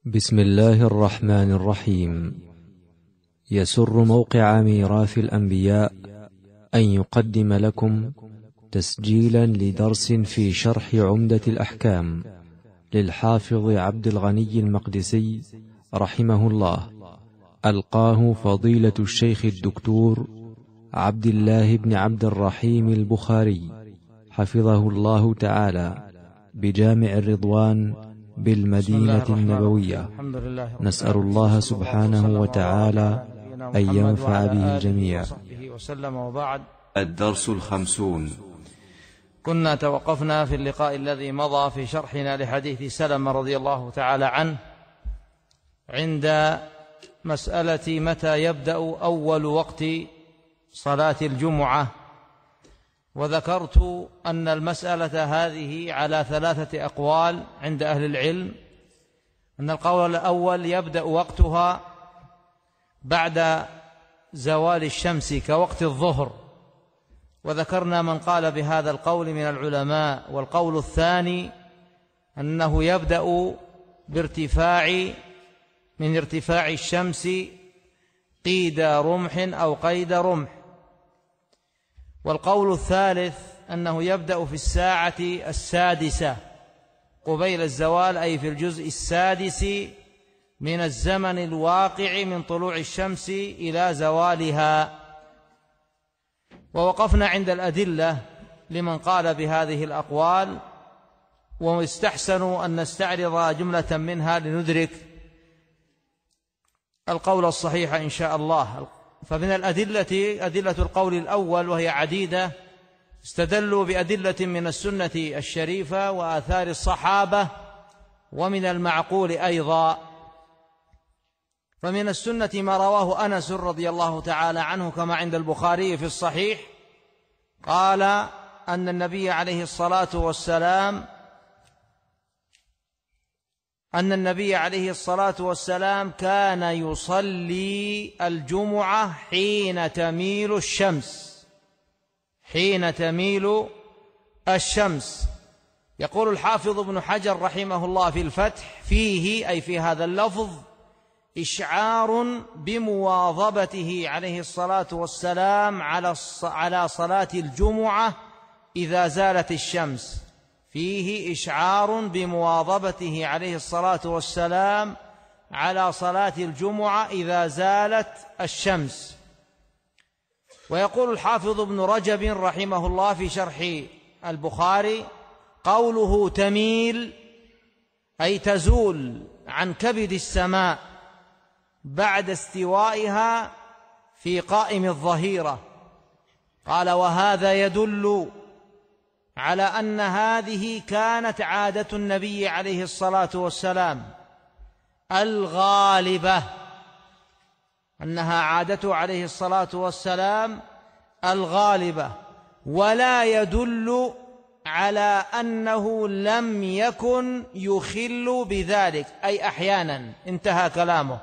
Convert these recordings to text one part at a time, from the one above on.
بسم الله الرحمن الرحيم. يسر موقع ميراث الأنبياء أن يقدم لكم تسجيلا لدرس في شرح عمدة الأحكام للحافظ عبد الغني المقدسي رحمه الله، ألقاه فضيلة الشيخ الدكتور عبد الله بن عبد الرحيم البخاري حفظه الله تعالى بجامع الرضوان بالمدينة النبوية. نسأل الله سبحانه وتعالى أن ينفع به الجميع. وبعد. الدرس 50. كنا توقفنا في اللقاء الذي مضى في شرحنا لحديث سلمة رضي الله تعالى عنه عند مسألة متى يبدأ أول وقت صلاة الجمعة، وذكرت أن المسألة هذه على 3 أقوال عند أهل العلم. أن القول الأول يبدأ وقتها بعد زوال الشمس كوقت الظهر، وذكرنا من قال بهذا القول من العلماء. والقول الثاني أنه يبدأ من ارتفاع الشمس قيد رمح أو قيد رمح. والقول الثالث أنه يبدأ في الساعة 6 قبيل الزوال، أي في الجزء 6 من الزمن الواقع من طلوع الشمس إلى زوالها. ووقفنا عند الأدلة لمن قال بهذه الأقوال، ويستحسن أن نستعرض جملة منها لندرك القول الصحيح إن شاء الله. فمن الأدلة أدلة القول الأول وهي عديدة، استدلوا بأدلة من السنة الشريفة وآثار الصحابة، ومن المعقول أيضا. فمن السنة ما رواه أنس رضي الله تعالى عنه كما عند البخاري في الصحيح، قال أن النبي عليه الصلاة والسلام كان يصلي الجمعة حين تميل الشمس. يقول الحافظ ابن حجر رحمه الله في الفتح: فيه، أي في هذا اللفظ، إشعار بمواظبته عليه الصلاة والسلام على صلاة الجمعة إذا زالت الشمس. فيه إشعار بمواظبته عليه الصلاة والسلام على صلاة الجمعة إذا زالت الشمس. ويقول الحافظ ابن رجب رحمه الله في شرح البخاري: قوله تميل أي تزول عن كبد السماء بعد استوائها في قائم الظهيرة. قال: وهذا يدل على أن هذه كانت عادة النبي عليه الصلاة والسلام الغالبة، أنها عادته عليه الصلاة والسلام الغالبة، ولا يدل على أنه لم يكن يخل بذلك، أي أحيانا. انتهى كلامه.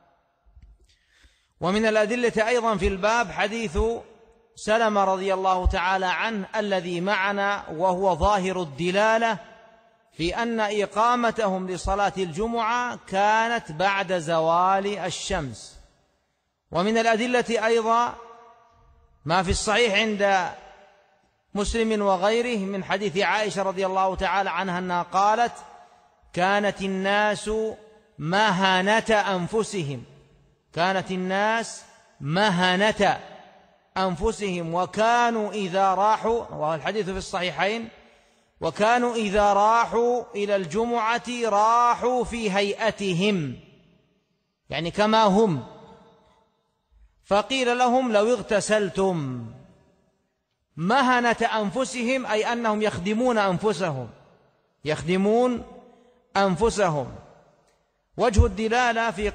ومن الأدلة أيضا في الباب حديث سلمة رضي الله تعالى عنه الذي معنا، وهو ظاهر الدلالة في أن إقامتهم لصلاة الجمعة كانت بعد زوال الشمس. ومن الأدلة أيضا ما في الصحيح عند مسلم وغيره من حديث عائشة رضي الله تعالى عنها أنها قالت: كانت الناس مهنة أنفسهم وكانوا إذا راحوا، والحديث في الصحيحين، وكانوا إذا راحوا إلى الجمعة راحوا في هيئتهم، يعني كما هم. فقيل لهم: لو اغتسلتم. مهنة أنفسهم أي أنهم يخدمون أنفسهم. وجه الدلالة في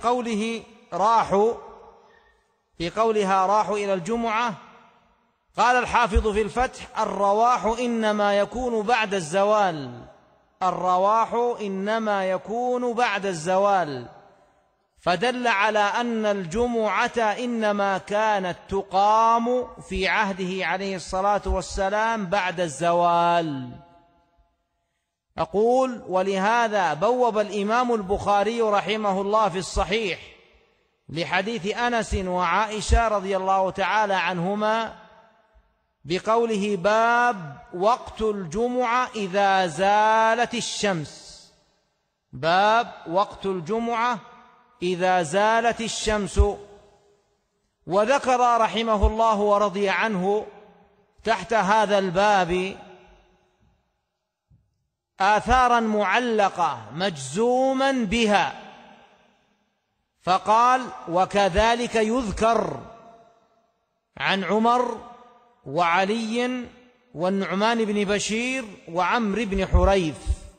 قولها راحوا إلى الجمعة، قال الحافظ في الفتح: الرواح إنما يكون بعد الزوال، فدل على أن الجمعة إنما كانت تقام في عهده عليه الصلاة والسلام بعد الزوال. أقول: ولهذا بوب الإمام البخاري رحمه الله في الصحيح لحديث أنس وعائشة رضي الله تعالى عنهما بقوله: باب وقت الجمعة إذا زالت الشمس. باب وقت الجمعة إذا زالت الشمس. وذكر رحمه الله ورضي عنه تحت هذا الباب آثارا معلقة مجزوما بها، فقال: وكذلك يذكر عن عمر وعلي والنعمان بن بشير وعمرو بن حريث.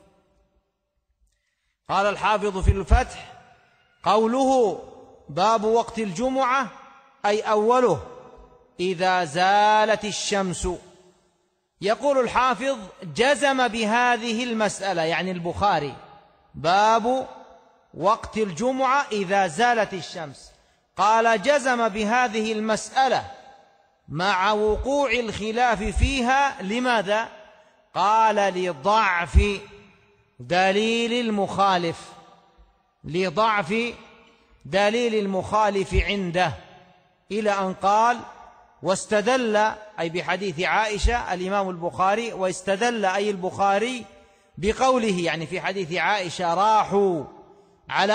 قال الحافظ في الفتح: قوله باب وقت الجمعة أي أوله إذا زالت الشمس. يقول الحافظ: جزم بهذه المسألة، يعني البخاري، باب وقت الجمعة إذا زالت الشمس. قال: جزم بهذه المسألة مع وقوع الخلاف فيها. لماذا؟ قال: لضعف دليل المخالف، لضعف دليل المخالف عنده، إلى أن قال: واستدل، أي بحديث عائشة الإمام البخاري، واستدل أي البخاري بقوله، يعني في حديث عائشة: راحوا، على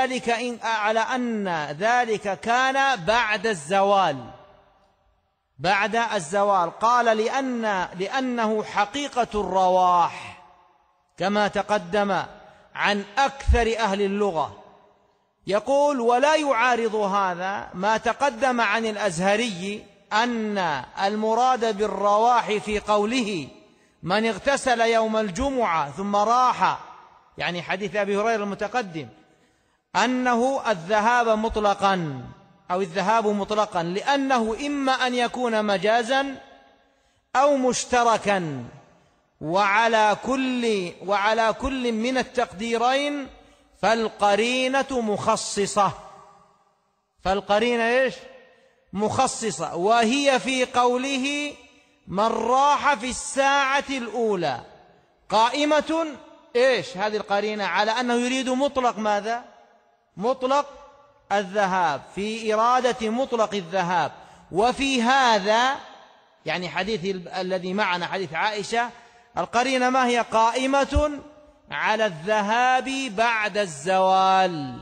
أن ذلك كان بعد الزوال، بعد الزوال. قال: لأنه حقيقة الرواح، كما تقدم عن أكثر أهل اللغة. يقول: ولا يعارض هذا ما تقدم عن الأزهري أن المراد بالرواح في قوله: من اغتسل يوم الجمعة ثم راح، يعني حديث أبي هريرة المتقدم، أنه الذهاب مطلقا أو الذهاب مطلقا، لأنه إما أن يكون مجازا أو مشتركا، وعلى كل من التقديرين فالقرينة مخصصة. فالقرينة إيش؟ مخصصة. وهي في قوله: من راح في الساعة الأولى قائمة. إيش هذه القرينة؟ على أنه يريد مطلق ماذا؟ مطلق الذهاب، في إرادة مطلق الذهاب. وفي هذا، يعني حديث الذي معنا حديث عائشة، القرينة ما هي؟ قائمة على الذهاب بعد الزوال،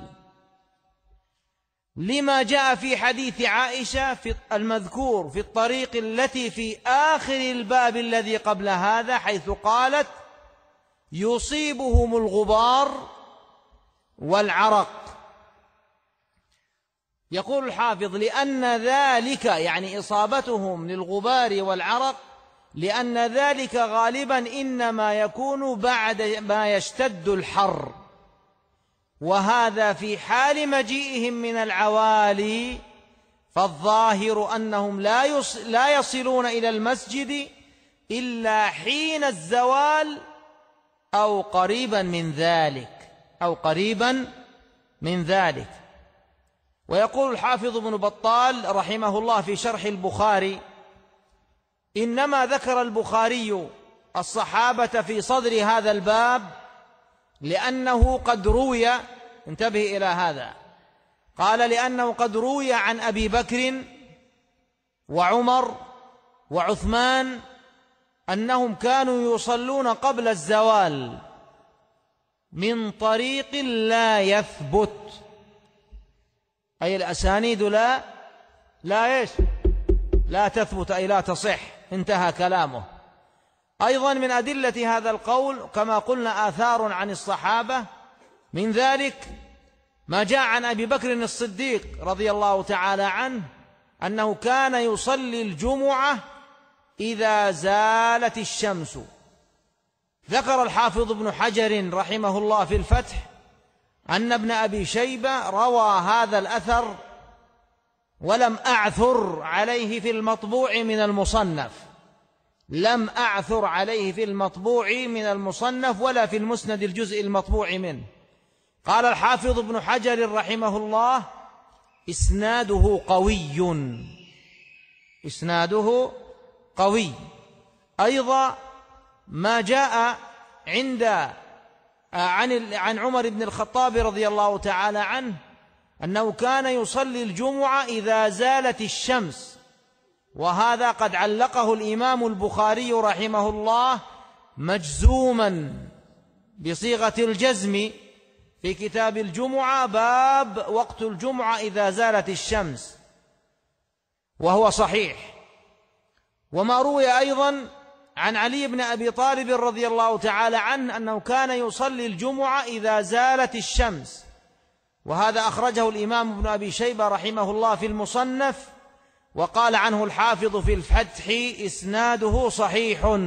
لما جاء في حديث عائشة في المذكور في الطريق التي في آخر الباب الذي قبل هذا، حيث قالت: يصيبهم الغبار والعرق. يقول الحافظ: لأن ذلك، يعني إصابتهم للغبار والعرق، لأن ذلك غالبا إنما يكون بعد ما يشتد الحر، وهذا في حال مجيئهم من العوالي، فالظاهر أنهم لا يصلون إلى المسجد إلا حين الزوال أو قريبا من ذلك. ويقول الحافظ ابن بطال رحمه الله في شرح البخاري: إنما ذكر البخاري الصحابة في صدر هذا الباب لأنه قد روي، انتبه إلى هذا، قال: لأنه قد روي عن أبي بكر وعمر وعثمان أنهم كانوا يصلون قبل الزوال من طريق لا يثبت، أي الأسانيد لا تثبت، أي لا تصح. انتهى كلامه. أيضا من أدلة هذا القول كما قلنا آثار عن الصحابة، من ذلك ما جاء عن أبي بكر الصديق رضي الله تعالى عنه أنه كان يصلي الجمعة إذا زالت الشمس. ذكر الحافظ ابن حجر رحمه الله في الفتح أن ابن أبي شيبة روى هذا الأثر ولم أعثر عليه في المطبوع من المصنف، لم أعثر عليه في المطبوع من المصنف ولا في المسند الجزء المطبوع منه. قال الحافظ ابن حجر رحمه الله: إسناده قوي. أيضا ما جاء عن عمر بن الخطاب رضي الله تعالى عنه أنه كان يصلي الجمعة إذا زالت الشمس، وهذا قد علقه الإمام البخاري رحمه الله مجزوما بصيغة الجزم في كتاب الجمعة، باب وقت الجمعة إذا زالت الشمس، وهو صحيح. وما روي أيضا عن علي بن أبي طالب رضي الله تعالى عنه أنه كان يصلي الجمعة إذا زالت الشمس، وهذا أخرجه الإمام ابن أبي شيبة رحمه الله في المصنف، وقال عنه الحافظ في الفتح إسناده صحيح.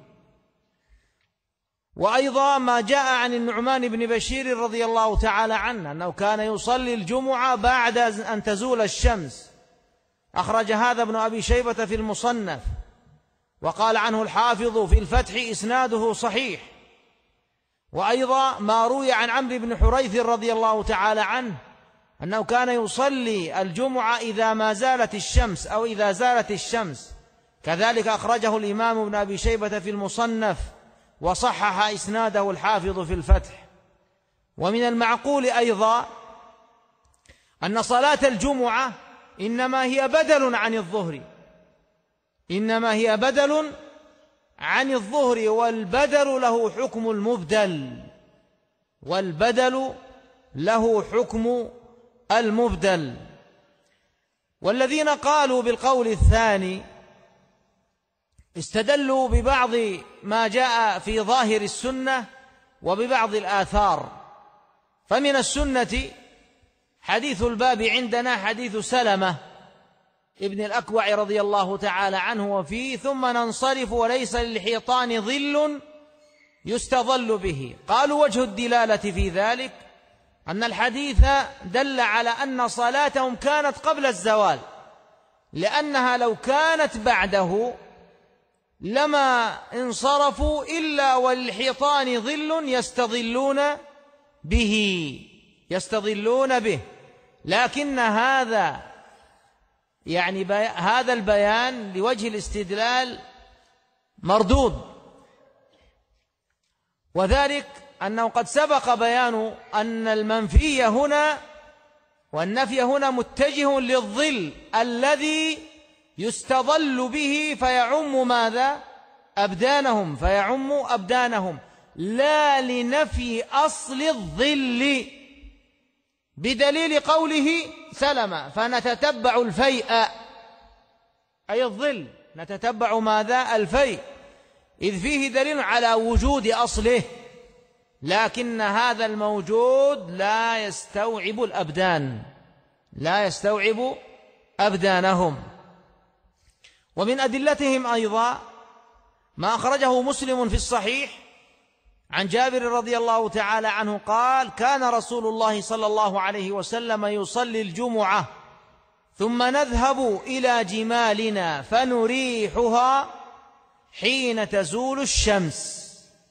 وأيضا ما جاء عن النعمان بن بشير رضي الله تعالى عنه أنه كان يصلي الجمعة بعد أن تزول الشمس، أخرج هذا ابن أبي شيبة في المصنف، وقال عنه الحافظ في الفتح إسناده صحيح. وأيضا ما روي عن عمرو بن حريث رضي الله تعالى عنه أنه كان يصلي الجمعة إذا ما زالت الشمس أو إذا زالت الشمس، كذلك أخرجه الإمام ابن أبي شيبة في المصنف، وصحح إسناده الحافظ في الفتح. ومن المعقول أيضا أن صلاة الجمعة إنما هي بدل عن الظهر، إنما هي بدل عن الظهر، والبدل له حكم المبدل، والبدل له حكم المبدل. والذين قالوا بالقول الثاني استدلوا ببعض ما جاء في ظاهر السنة وببعض الآثار. فمن السنة حديث الباب عندنا حديث سلمة ابن الأكوع رضي الله تعالى عنه وفيه: ثم ننصرف وليس للحيطان ظل يستظل به. قالوا وجه الدلالة في ذلك أن الحديث دل على أن صلاتهم كانت قبل الزوال، لأنها لو كانت بعده لما انصرفوا إلا وللحيطان ظل يستظلون به. لكن هذا هذا البيان لوجه الاستدلال مردود، وذلك أنه قد سبق بيان أن المنفي هنا والنفي هنا متجه للظل الذي يستظل به فيعم ماذا؟ أبدانهم، لا لنفي أصل الظل، بدليل قوله سلمة: فنتتبع الفيء، أي الظل، نتتبع ماذا؟ الفيء، إذ فيه دليل على وجود أصله، لكن هذا الموجود لا يستوعب أبدانهم. ومن أدلتهم أيضا ما أخرجه مسلم في الصحيح عن جابر رضي الله تعالى عنه قال: كان رسول الله صلى الله عليه وسلم يصلي الجمعة ثم نذهب إلى جمالنا فنريحها حين تزول الشمس.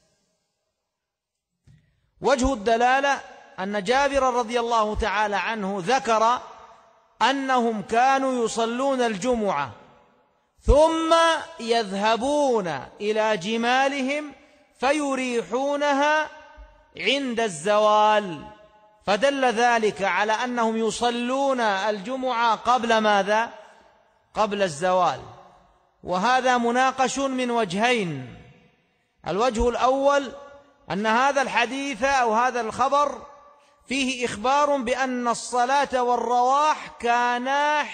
وجه الدلالة أن جابر رضي الله تعالى عنه ذكر أنهم كانوا يصلون الجمعة ثم يذهبون إلى جمالهم فيريحونها عند الزوال، فدل ذلك على أنهم يصلون الجمعة قبل ماذا؟ قبل الزوال. وهذا مناقش من وجهين: الوجه الأول أن هذا الحديث أو هذا الخبر فيه إخبار بأن الصلاة والرواح كانا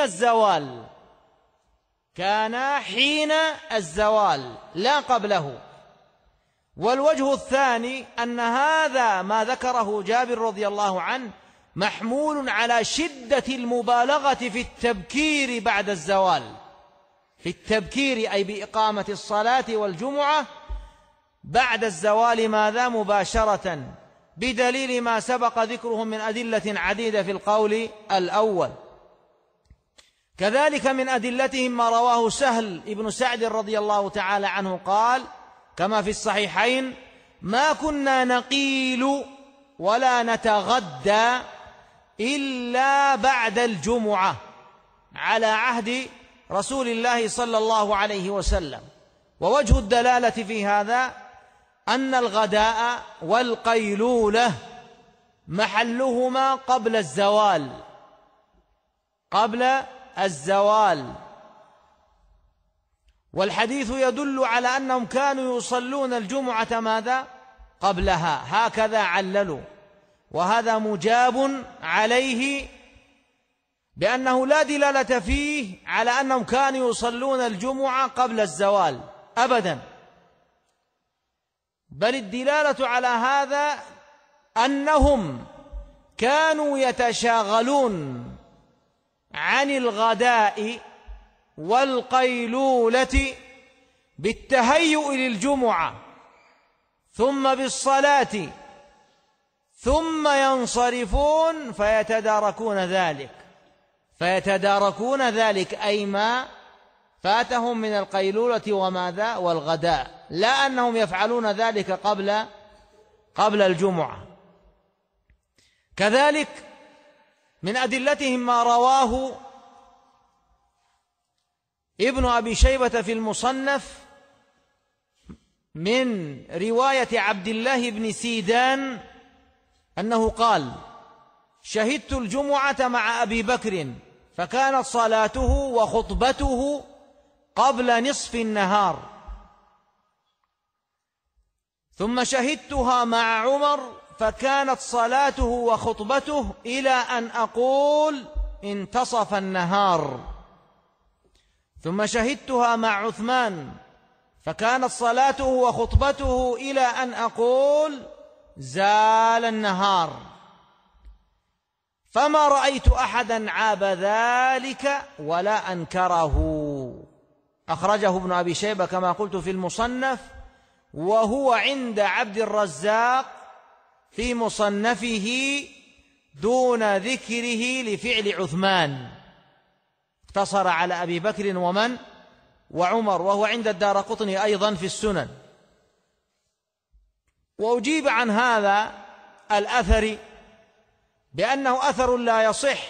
حين الزوال لا قبله. والوجه الثاني أن هذا ما ذكره جابر رضي الله عنه محمول على شدة المبالغة في التبكير بعد الزوال، في التبكير أي بإقامة الصلاة والجمعة بعد الزوال ماذا؟ مباشرة، بدليل ما سبق ذكره من أدلة عديدة في القول الأول. كذلك من أدلتهم ما رواه سهل ابن سعد رضي الله تعالى عنه قال كما في الصحيحين: ما كنا نقيل ولا نتغدى إلا بعد الجمعة على عهد رسول الله صلى الله عليه وسلم. ووجه الدلالة في هذا أن الغداء والقيلولة محلهما قبل الزوال، والحديث يدل على أنهم كانوا يصلون الجمعة ماذا؟ قبلها، هكذا عللوا، وهذا مجاب عليه بأنه لا دلالة فيه على أنهم كانوا يصلون الجمعة قبل الزوال أبدا، بل الدلالة على هذا أنهم كانوا يتشاغلون عن الغداء والقيلولة بالتهيؤ للجمعة ثم بالصلاة، ثم ينصرفون فيتداركون ذلك أي ما فاتهم من القيلولة وماذا؟ والغداء، لا أنهم يفعلون ذلك قبل الجمعة. كذلك من أدلتهم ما رواه ابن أبي شيبة في المصنف من رواية عبد الله بن سيدان أنه قال: شهدت الجمعة مع أبي بكر فكانت صلاته وخطبته قبل نصف النهار، ثم شهدتها مع عمر فكانت صلاته وخطبته إلى أن أقول انتصف النهار، ثم شهدتها مع عثمان فكانت صلاته وخطبته إلى أن أقول زال النهار، فما رأيت أحدا عاب ذلك ولا أنكره. أخرجه ابن أبي شيبة كما قلت في المصنف، وهو عند عبد الرزاق في مصنفه دون ذكره لفعل عثمان، اقتصر على أبي بكر وعمر، وهو عند الدارقطني أيضا في السنن. وأجيب عن هذا الأثر بأنه أثر لا يصح.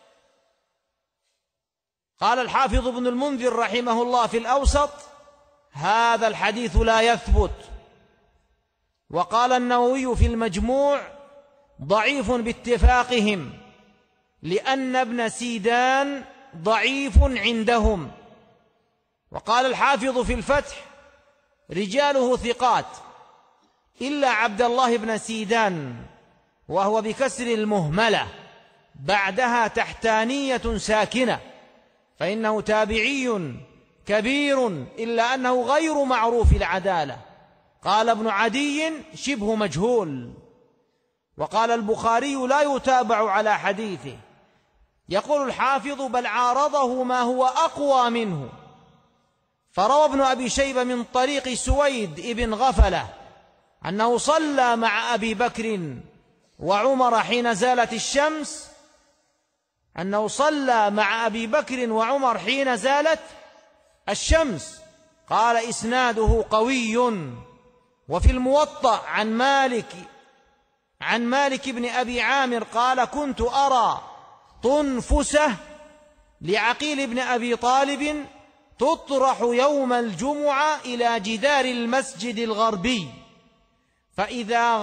قال الحافظ ابن المنذر رحمه الله في الأوسط: هذا الحديث لا يثبت. وقال النووي في المجموع: ضعيف باتفاقهم، لأن ابن سيدان ضعيف عندهم. وقال الحافظ في الفتح: رجاله ثقات إلا عبد الله بن سيدان، وهو بكسر المهملة بعدها تحتانية ساكنة، فإنه تابعي كبير إلا أنه غير معروف العدالة. قال ابن عدي: شبه مجهول. وقال البخاري: لا يتابع على حديثه. يقول الحافظ: بل عارضه ما هو أقوى منه، فروى ابن أبي شيبة من طريق سويد ابن غفلة أنه صلى مع أبي بكر وعمر حين زالت الشمس، قال: إسناده قوي. وفي الموطأ عن مالك بن أبي عامر قال: كنت أرى طنفسة لعقيل بن أبي طالب تطرح يوم الجمعة إلى جدار المسجد الغربي، فإذا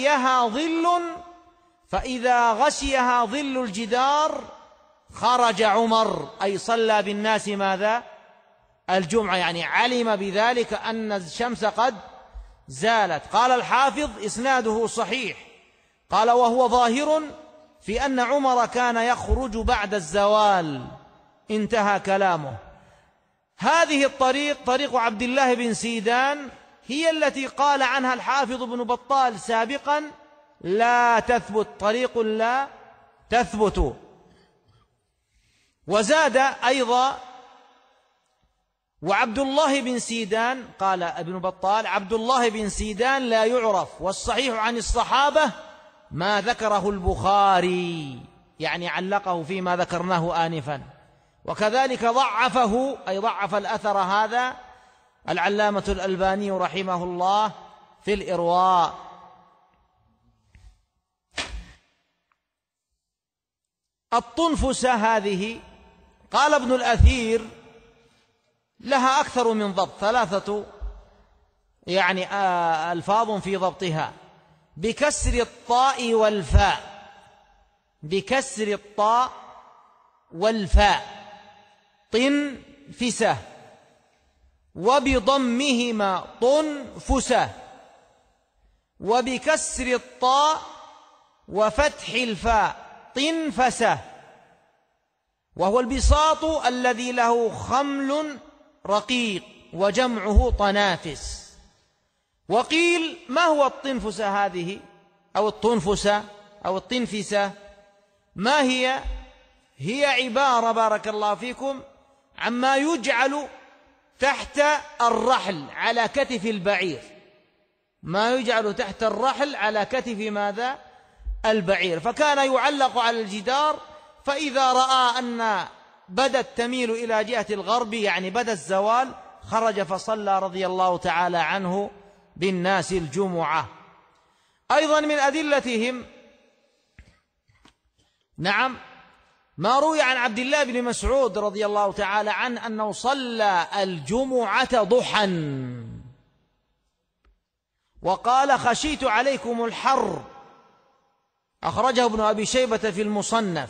غشيها ظل الجدار خرج عمر، أي صلى بالناس ماذا؟ الجمعة، يعني علم بذلك أن الشمس قد زالت. قال الحافظ: إسناده صحيح. قال: وهو ظاهر في أن عمر كان يخرج بعد الزوال. انتهى كلامه. هذه طريق عبد الله بن سيدان هي التي قال عنها الحافظ ابن بطال سابقا: لا تثبت، طريق لا تثبت. وزاد أيضا: وعبد الله بن سيدان، قال ابن بطال: عبد الله بن سيدان لا يعرف، والصحيح عن الصحابة ما ذكره البخاري، يعني علقه فيما ذكرناه آنفا. وكذلك ضعفه، أي ضعف الأثر هذا، العلامة الألباني رحمه الله في الإرواء. الطنفسة هذه قال ابن الأثير لها أكثر من ضبط، 3 يعني ألفاظ في ضبطها، بكسر الطاء والفاء، بكسر الطاء والفاء طنفسة، وبضمهما طنفسة، وبكسر الطاء وفتح الفاء طنفسة، وهو البساط الذي له خمل رقيق وجمعه طنافس. وقيل ما هو الطنفسة هذه أو الطنفسة أو الطنفسة؟ ما هي؟ هي عبارة بارك الله فيكم عما يجعل تحت الرحل على كتف البعير، ما يجعل تحت الرحل على كتف ماذا؟ البعير. فكان يعلق على الجدار، فإذا رأى أن بدت تميل إلى جهة الغرب يعني بدا الزوال خرج فصلى رضي الله تعالى عنه بالناس الجمعة. أيضا من أدلتهم نعم ما روي عن عبد الله بن مسعود رضي الله تعالى عنه أنه صلى الجمعة ضحى وقال خشيت عليكم الحر، أخرجه ابن أبي شيبة في المصنف.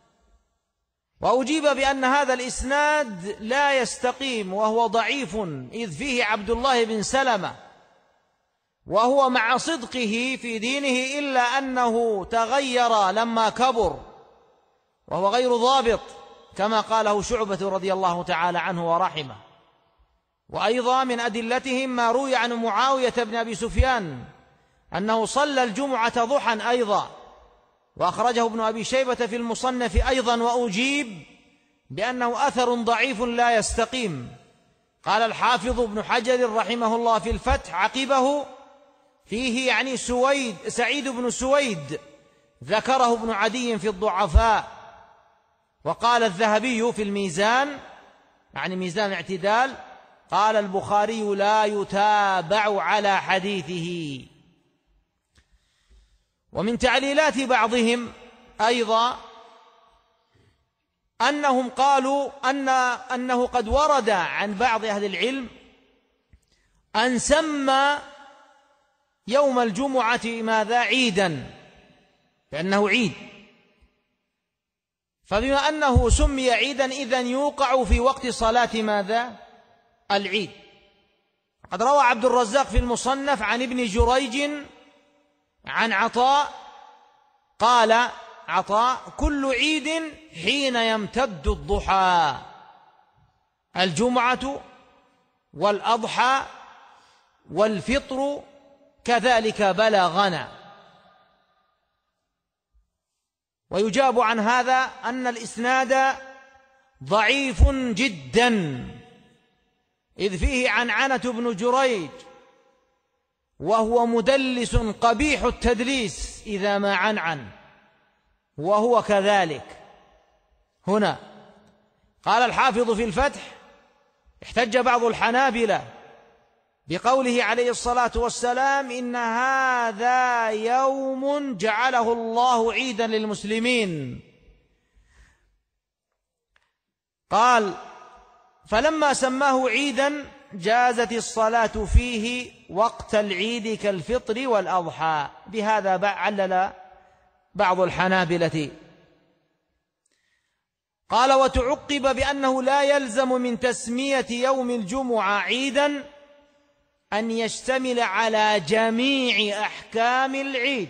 وأجيب بأن هذا الإسناد لا يستقيم وهو ضعيف، إذ فيه عبد الله بن سلمة، وهو مع صدقه في دينه إلا أنه تغير لما كبر وهو غير ضابط كما قاله شعبة رضي الله تعالى عنه ورحمه. وأيضا من أدلتهم ما روي عن معاوية بن أبي سفيان أنه صلى الجمعة ضحى أيضا، وأخرجه ابن أبي شيبة في المصنف أيضا. وأجيب بأنه أثر ضعيف لا يستقيم. قال الحافظ ابن حجر رحمه الله في الفتح عقبه فيه يعني سعيد بن سويد، ذكره ابن عدي في الضعفاء. وقال الذهبي في الميزان يعني ميزان الاعتدال قال البخاري لا يتابع على حديثه. ومن تعليلات بعضهم أيضا أنهم قالوا أنه قد ورد عن بعض أهل العلم أن سمى يوم الجمعة ماذا؟ عيدا، لأنه عيد، فبما أنه سمي عيدا إذن يوقع في وقت صلاة ماذا؟ العيد. قد روى عبد الرزاق في المصنف عن ابن جريج عن عطاء قال عطاء كل عيد حين يمتد الضحى، الجمعة والأضحى والفطر كذلك بلغنا. ويجاب عن هذا أن الإسناد ضعيف جدا، إذ فيه عنعنة بن جريج وهو مدلس قبيح التدليس إذا ما عنعن، وهو كذلك هنا. قال الحافظ في الفتح احتج بعض الحنابلة بقوله عليه الصلاة والسلام إن هذا يوم جعله الله عيدا للمسلمين. قال فلما سماه عيدا جازت الصلاة فيه وقت العيد كالفطر والأضحى. بهذا علل بعض الحنابلة. قال وتعقب بأنه لا يلزم من تسمية يوم الجمعة عيدا أن يشتمل على جميع أحكام العيد،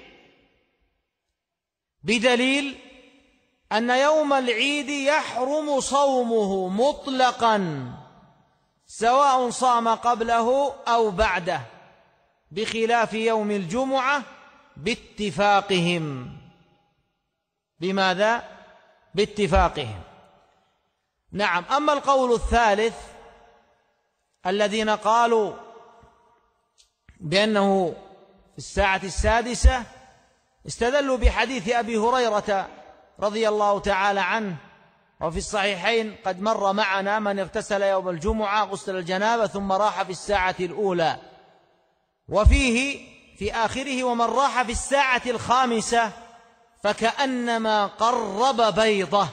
بدليل أن يوم العيد يحرم صومه مطلقا سواء صام قبله أو بعده، بخلاف يوم الجمعة باتفاقهم. بماذا؟ باتفاقهم. نعم. أما القول الثالث الذين قالوا بأنه في الساعة السادسة استدلوا بحديث أبي هريرة رضي الله تعالى عنه، وفي الصحيحين قد مر معنا من اغتسل يوم الجمعة غسل الجنابة ثم راح في الساعة الأولى، وفيه في آخره ومن راح في الساعة الخامسة فكأنما قرب بيضة،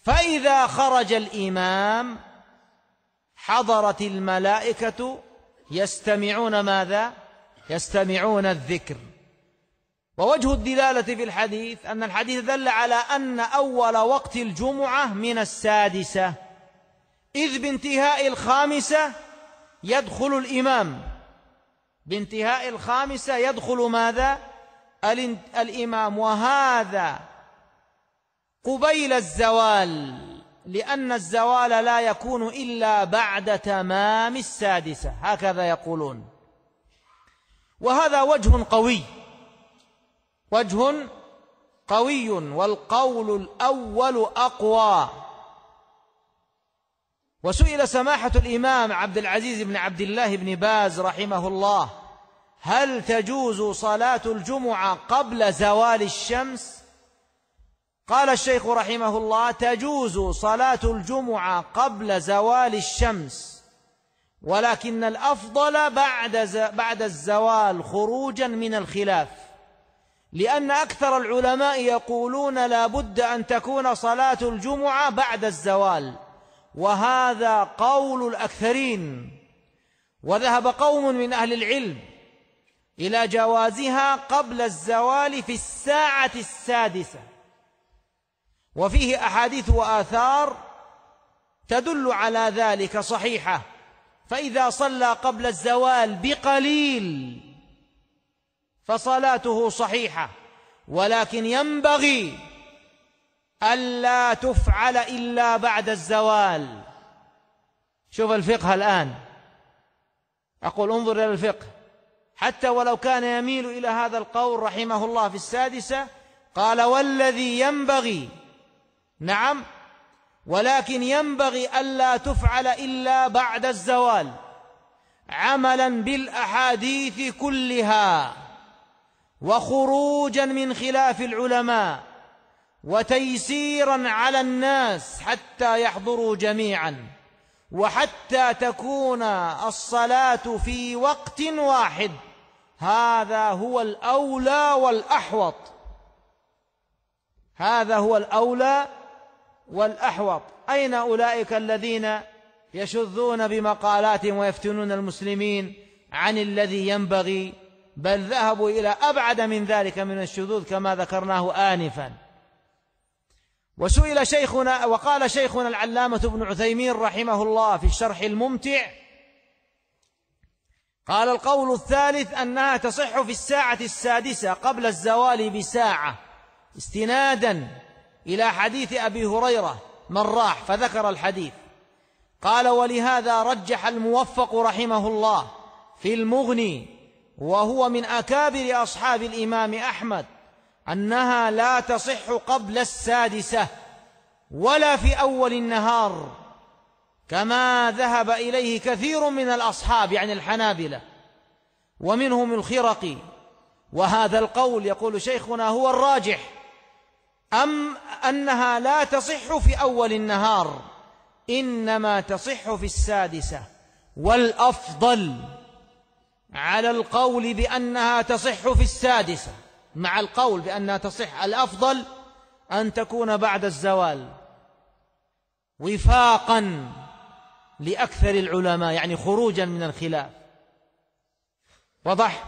فإذا خرج الإمام حضرت الملائكة يستمعون ماذا؟ يستمعون الذكر. ووجه الدلالة في الحديث أن الحديث دل على أن أول وقت الجمعة من 6، إذ بانتهاء 5 يدخل الإمام، بانتهاء 5 يدخل ماذا؟ الإمام، وهذا قبيل الزوال، لأن الزوال لا يكون إلا بعد تمام 6، هكذا يقولون. وهذا وجه قوي، وجه قوي، والقول الأول أقوى. وسئل سماحة الإمام عبد العزيز بن عبد الله بن باز رحمه الله: هل تجوز صلاة الجمعة قبل زوال الشمس؟ قال الشيخ رحمه الله: تجوز صلاة الجمعة قبل زوال الشمس، ولكن الأفضل بعد الزوال خروجا من الخلاف، لأن أكثر العلماء يقولون لا بد أن تكون صلاة الجمعة بعد الزوال، وهذا قول الأكثرين. وذهب قوم من أهل العلم إلى جوازها قبل الزوال في 6، وفيه أحاديث وآثار تدل على ذلك صحيحة. فإذا صلى قبل الزوال بقليل فصلاته صحيحة، ولكن ينبغي ألا تفعل إلا بعد الزوال. شوف الفقه الآن، أقول انظر إلى الفقه، حتى ولو كان يميل إلى هذا القول رحمه الله في 6، قال: والذي ينبغي، نعم، ولكن ينبغي ألا تفعل إلا بعد الزوال، عملا بالأحاديث كلها، وخروجا من خلاف العلماء، وتيسيرا على الناس حتى يحضروا جميعا، وحتى تكون الصلاة في وقت واحد. هذا هو الأولى والأحوط، هذا هو الأولى والأحوط. أين أولئك الذين يشذون بمقالاتهم ويفتنون المسلمين عن الذي ينبغي؟ بل ذهبوا إلى أبعد من ذلك من الشذوذ كما ذكرناه آنفا. وسئل شيخنا، وقال شيخنا العلامة ابن عثيمين رحمه الله في الشرح الممتع، قال: القول الثالث أنها تصح في 6 قبل الزوال بساعة، استنادا إلى حديث أبي هريرة من راح، فذكر الحديث. قال: ولهذا رجح الموفق رحمه الله في المغني، وهو من أكابر أصحاب الإمام أحمد، أنها لا تصح قبل 6 ولا في أول النهار، كما ذهب إليه كثير من الأصحاب، يعني الحنابلة، ومنهم الخرقي. وهذا القول يقول شيخنا هو الراجح، أم أنها لا تصح في أول النهار، إنما تصح في 6. والأفضل على القول بأنها تصح في 6، مع القول بأنها تصح، الأفضل أن تكون بعد الزوال، وفاقا لأكثر العلماء، يعني خروجا من الخلاف. وضح.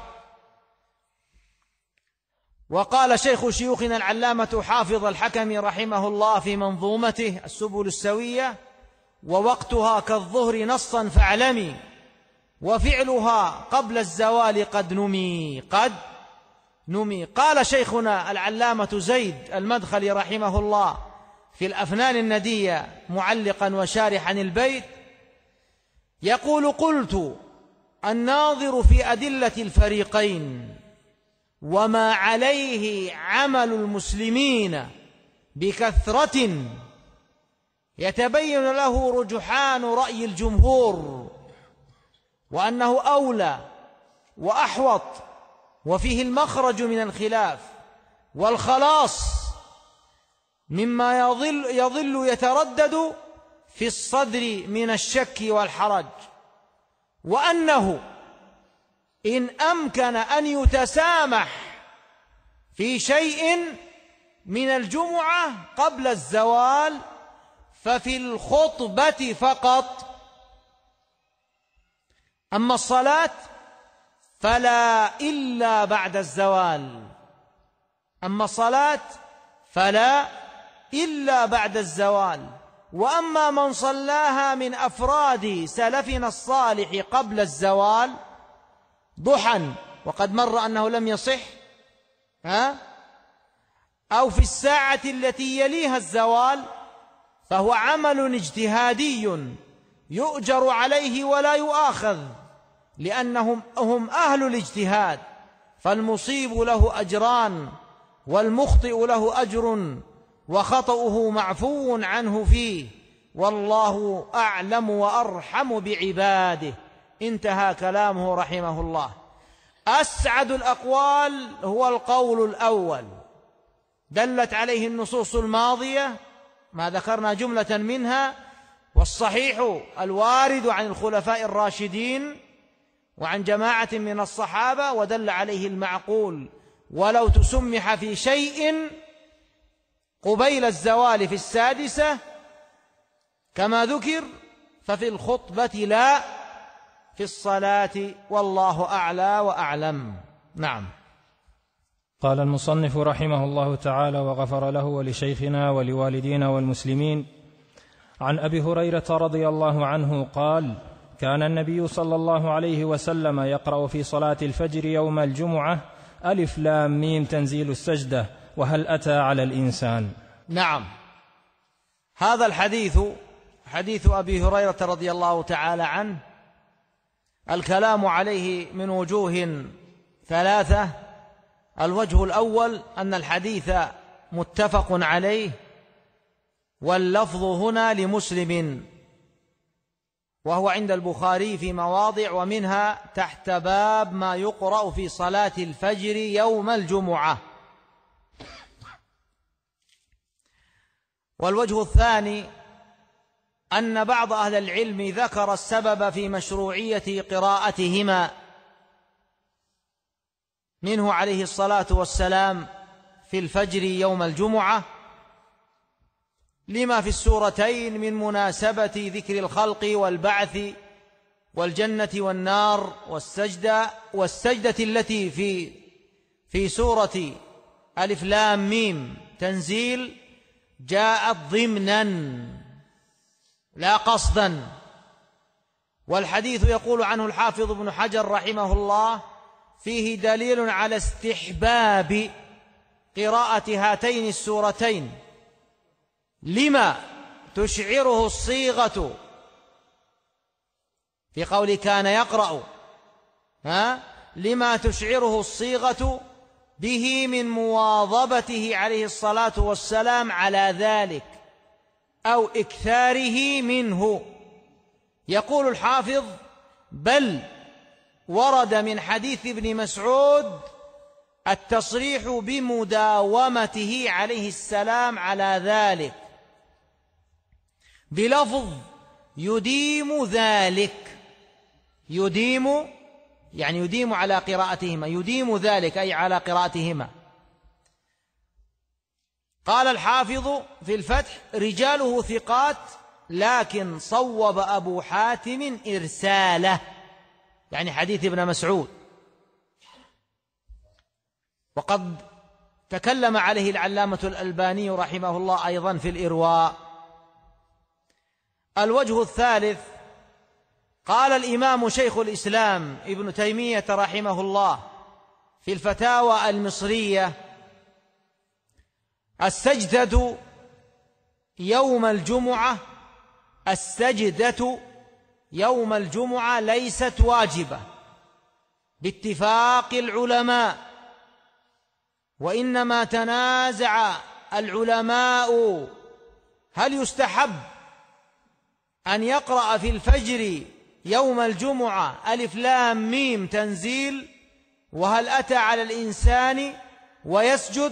وقال شيخ شيوخنا العلامة حافظ الحكم رحمه الله في منظومته السبل السوية: ووقتها كالظهر نصا فاعلمي، وفعلها قبل الزوال قد نمي. قال شيخنا العلامة زيد المدخلي رحمه الله في الأفنان الندية معلقا وشارحا البيت، يقول: قلت: الناظر في أدلة الفريقين وما عليه عمل المسلمين بكثرة يتبين له رجحان رأي الجمهور، وأنه أولى وأحوط، وفيه المخرج من الخلاف والخلاص مما يظل يتردد في الصدر من الشك والحرج، وأنه إن أمكن أن يتسامح في شيء من الجمعة قبل الزوال ففي الخطبة فقط، أما الصلاة فلا إلا بعد الزوال. أما الصلاة فلا إلا بعد الزوال. وأما من صلاها من أفراد سلفنا الصالح قبل الزوال ضحى، وقد مر أنه لم يصح، أو في الساعة التي يليها الزوال، فهو عمل اجتهادي يؤجر عليه ولا يؤاخذ، لأنهم هم أهل الاجتهاد، فالمصيب له أجران والمخطئ له أجر وخطأه معفو عنه فيه، والله أعلم وأرحم بعباده. انتهى كلامه رحمه الله. أسعد الأقوال هو القول الأول، دلت عليه النصوص الماضية ما ذكرنا جملة منها، والصحيح الوارد عن الخلفاء الراشدين وعن جماعة من الصحابة، ودل عليه المعقول ولو تسمح في شيء قبيل الزوال في السادسة كما ذكر، ففي الخطبة لا في الصلاة، والله أعلى وأعلم. نعم. قال المصنف رحمه الله تعالى وغفر له ولشيخنا ولوالدينا والمسلمين: عن أبي هريرة رضي الله عنه قال: كان النبي صلى الله عليه وسلم يقرأ في صلاة الفجر يوم الجمعة ألف لام ميم تنزيل السجدة وهل أتى على الإنسان. نعم، هذا الحديث حديث أبي هريرة رضي الله تعالى عنه، الكلام عليه من وجوه ثلاثة. الوجه الأول أن الحديث متفق عليه، واللفظ هنا لمسلم، وهو عند البخاري في مواضع، ومنها تحت باب ما يقرأ في صلاة الفجر يوم الجمعة. والوجه الثاني أن بعض أهل العلم ذكر السبب في مشروعية قراءتهما، منه عليه الصلاة والسلام في الفجر يوم الجمعة لما في السورتين من مناسبة ذكر الخلق والبعث والجنة والنار والسجدة التي في سورة ألف لام ميم تنزيل جاءت ضمنا لا قصدا. والحديث يقول عنه الحافظ ابن حجر رحمه الله: فيه دليل على استحباب قراءة هاتين السورتين لما تشعره الصيغة في قول كان يقرأ، لما تشعره الصيغة به من مواظبته عليه الصلاة والسلام على ذلك أو إكثاره منه. يقول الحافظ: بل ورد من حديث ابن مسعود التصريح بمداومته عليه السلام على ذلك بلفظ يديم ذلك، يديم يعني يديم على قراءتهما، يديم ذلك أي على قراءتهما. قال الحافظ في الفتح: رجاله ثقات، لكن صوب أبو حاتم إرساله، يعني حديث ابن مسعود، وقد تكلم عليه العلامة الألباني رحمه الله أيضا في الإرواء. الوجه الثالث قال الإمام شيخ الإسلام ابن تيمية رحمه الله في الفتاوى المصرية: السجدة يوم الجمعة، السجدة يوم الجمعة ليست واجبة باتفاق العلماء، وإنما تنازع العلماء هل يستحب أن يقرأ في الفجر يوم الجمعة ألف لام ميم تنزيل وهل أتى على الإنسان ويسجد.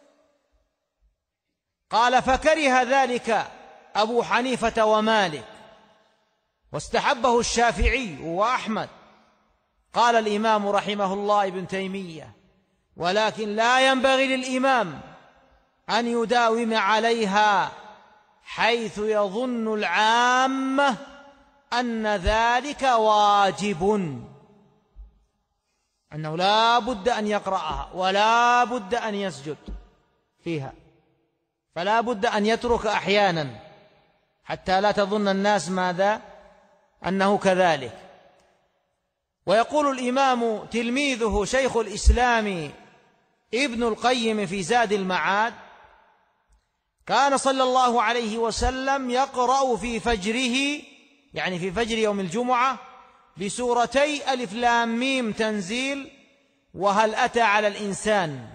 قال: فكره ذلك أبو حنيفة ومالك، واستحبه الشافعي وأحمد. قال الإمام رحمه الله ابن تيمية: ولكن لا ينبغي للإمام أن يداوم عليها، حيث يظن العامة أن ذلك واجب، أنه لا بد أن يقرأها ولا بد أن يسجد فيها، فلا بد أن يترك أحيانا حتى لا تظن الناس ماذا؟ أنه كذلك. ويقول الإمام تلميذه شيخ الإسلام ابن القيم في زاد المعاد: كان صلى الله عليه وسلم يقرأ في فجره، يعني في فجر يوم الجمعة، بسورتي ألف لام ميم تنزيل وهل أتى على الإنسان.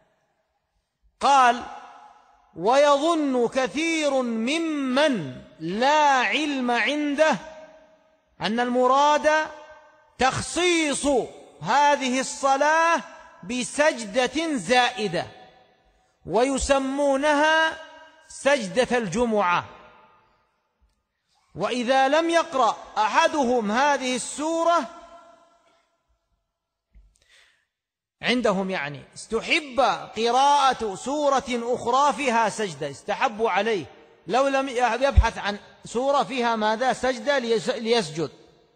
قال: ويظن كثير ممن لا علم عنده أن المراد تخصيص هذه الصلاة بسجدة زائدة، ويسمونها سجدة الجمعة. وإذا لم يقرأ أحدهم هذه السورة عندهم، يعني استحب قراءة سورة أخرى فيها سجدة، استحبوا عليه لو لم يبحث عن سورة فيها ماذا؟ سجدة ليسجد.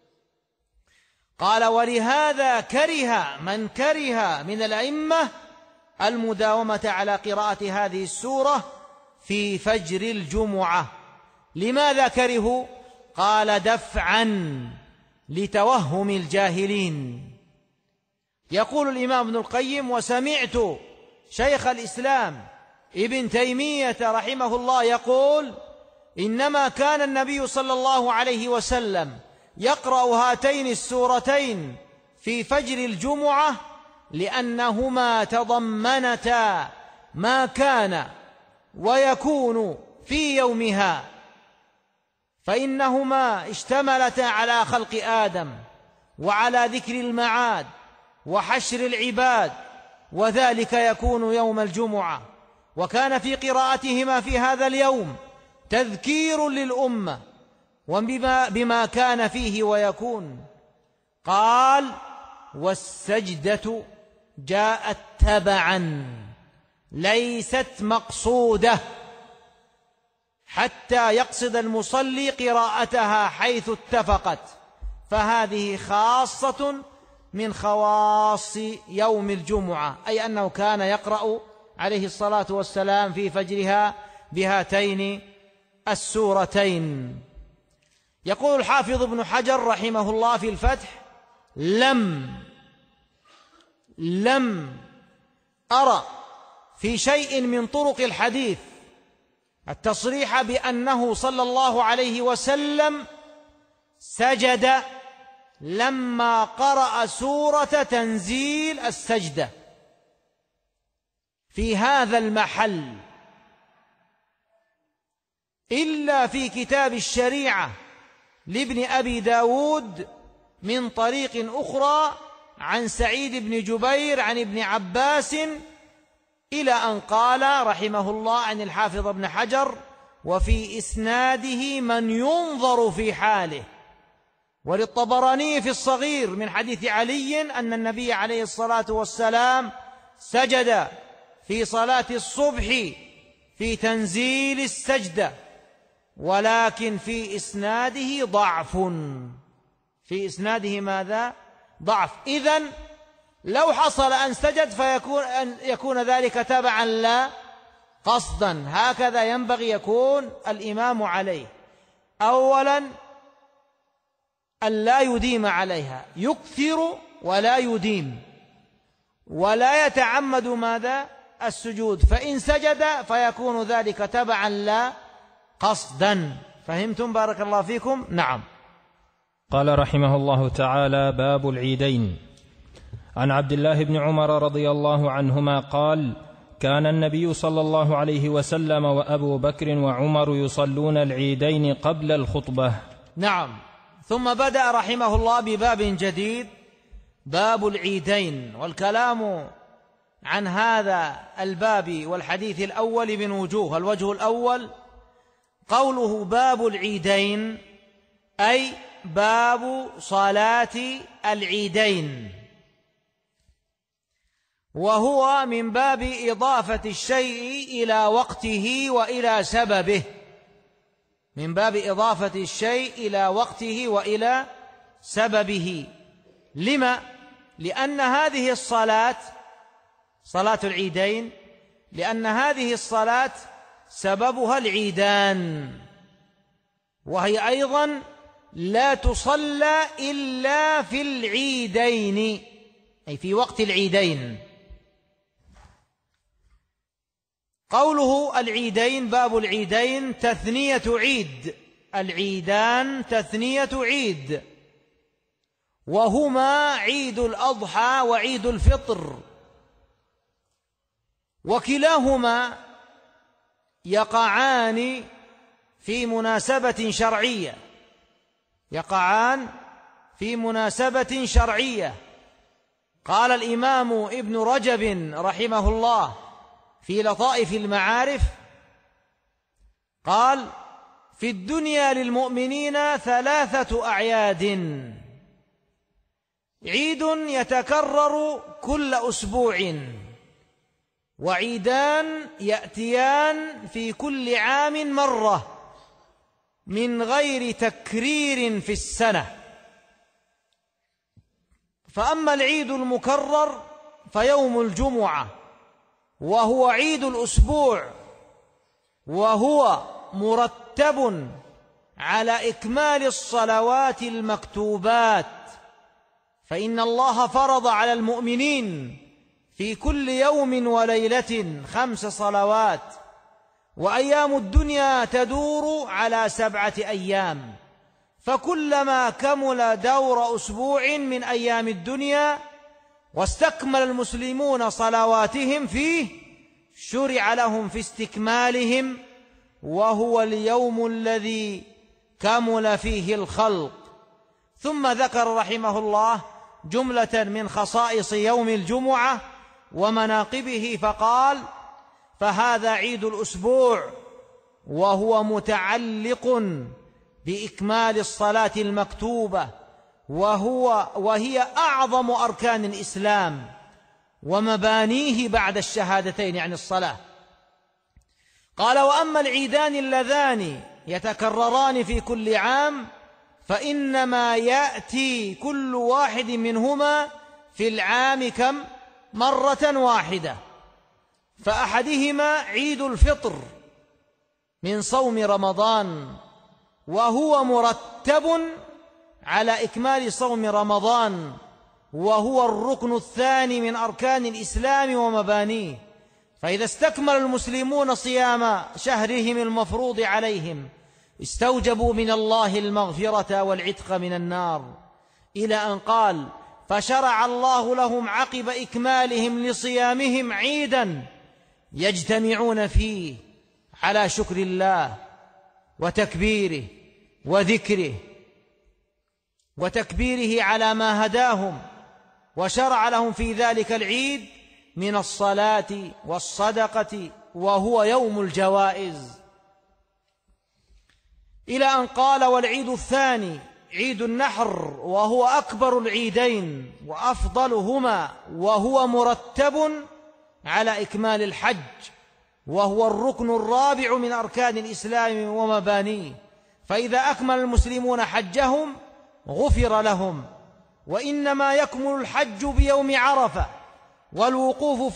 قال: ولهذا كره من كره من الأئمة المداومة على قراءة هذه السورة في فجر الجمعة. لماذا كرهوا؟ قال: دفعا لتوهم الجاهلين. يقول الإمام ابن القيم: وسمعت شيخ الإسلام ابن تيمية رحمه الله يقول: إنما كان النبي صلى الله عليه وسلم يقرأ هاتين السورتين في فجر الجمعة لأنهما تضمنتا ما كان ويكون في يومها، فإنهما اشتملتا على خلق آدم وعلى ذكر المعاد وحشر العباد، وذلك يكون يوم الجمعة. وكان في قراءتهما في هذا اليوم تذكير للأمة بما كان فيه ويكون. قال: والسجدة جاءت تبعا ليست مقصودة حتى يقصد المصلي قراءتها حيث اتفقت، فهذه خاصة من خواص يوم الجمعة، أي أنه كان يقرأ عليه الصلاة والسلام في فجرها بهاتين السورتين. يقول الحافظ ابن حجر رحمه الله في الفتح: لم أرى في شيء من طرق الحديث التصريح بأنه صلى الله عليه وسلم سجد لما قرأ سورة تنزيل السجدة في هذا المحل، إلا في كتاب الشريعة لابن أبي داود من طريق أخرى عن سعيد بن جبير عن ابن عباس، إلى أن قال رحمه الله عن الحافظ ابن حجر: وفي إسناده من ينظر في حاله. وللطبراني في الصغير من حديث علي أن النبي عليه الصلاة والسلام سجد في صلاة الصبح في تنزيل السجدة، ولكن في إسناده ضعف. في إسناده ماذا؟ ضعف. إذن لو حصل أن سجد يكون ذلك تبعا لا قصدا. هكذا ينبغي يكون الإمام عليه: أولا أن لا يديم عليها، يكثر ولا يديم، ولا يتعمد ماذا؟ السجود، فإن سجد فيكون ذلك تبعا لا قصدا. فهمتم؟ بارك الله فيكم. نعم. قال رحمه الله تعالى: باب العيدين. عن عبد الله بن عمر رضي الله عنهما قال: كان النبي صلى الله عليه وسلم وأبو بكر وعمر يصلون العيدين قبل الخطبة. نعم. ثم بدأ رحمه الله بباب جديد، باب العيدين، والكلام عن هذا الباب والحديث الأول من وجوه. الوجه الأول قوله باب العيدين، أي باب صلاة العيدين، وهو من باب إضافة الشيء إلى وقته وإلى سببه، من باب إضافة الشيء إلى وقته وإلى سببه. لما؟ لأن هذه الصلاة صلاة العيدين، لأن هذه الصلاة سببها العيدان، وهي أيضا لا تصلى إلا في العيدين، أي في وقت العيدين. قوله العيدين، باب العيدين تثنية عيد، العيدان تثنية عيد، وهما عيد الأضحى وعيد الفطر، وكلاهما يقعان في مناسبة شرعية، يقعان في مناسبة شرعية. قال الإمام ابن رجب رحمه الله في لطائف المعارف، قال: في الدنيا للمؤمنين 3 أعياد: عيد يتكرر كل أسبوع، وعيدان يأتيان في كل عام مرة من غير تكرير في السنة. فأما العيد المكرر فيوم الجمعة، وهو عيد الأسبوع، وهو مرتب على إكمال الصلوات المكتوبات، فإن الله فرض على المؤمنين في كل يوم وليلة 5 صلوات، وأيام الدنيا تدور على 7 أيام، فكلما كمل دور أسبوع من أيام الدنيا واستكمل المسلمون صلواتهم فيه شرع لهم في استكمالهم، وهو اليوم الذي كمل فيه الخلق. ثم ذكر رحمه الله جملة من خصائص يوم الجمعة ومناقبه، فقال: فهذا عيد الأسبوع، وهو متعلق بإكمال الصلاة المكتوبة، وهي أعظم أركان الإسلام ومبانيه بعد الشهادتين، يعني الصلاة. قال: وأما العيدان اللذان يتكرران في كل عام فإنما يأتي كل واحد منهما في العام كم؟ مرة واحدة. فأحدهما عيد الفطر من صوم رمضان، وهو مرتب على إكمال صوم رمضان، وهو الركن الثاني من أركان الإسلام ومبانيه. فإذا استكمل المسلمون صيام شهرهم المفروض عليهم استوجبوا من الله المغفرة والعتق من النار، إلى أن قال: فشرع الله لهم عقب إكمالهم لصيامهم عيدا يجتمعون فيه على شكر الله وتكبيره وذكره وتكبيره على ما هداهم، وشرع لهم في ذلك العيد من الصلاة والصدقة، وهو يوم الجوائز، إلى أن قال: والعيد الثاني عيد النحر، وهو أكبر العيدين وأفضلهما، وهو مرتب على إكمال الحج، وهو الركن الرابع من أركان الإسلام ومبانيه. فإذا أكمل المسلمون حجهم غفر لهم. وإنما يكمل الحج بيوم عرفة، والوقوف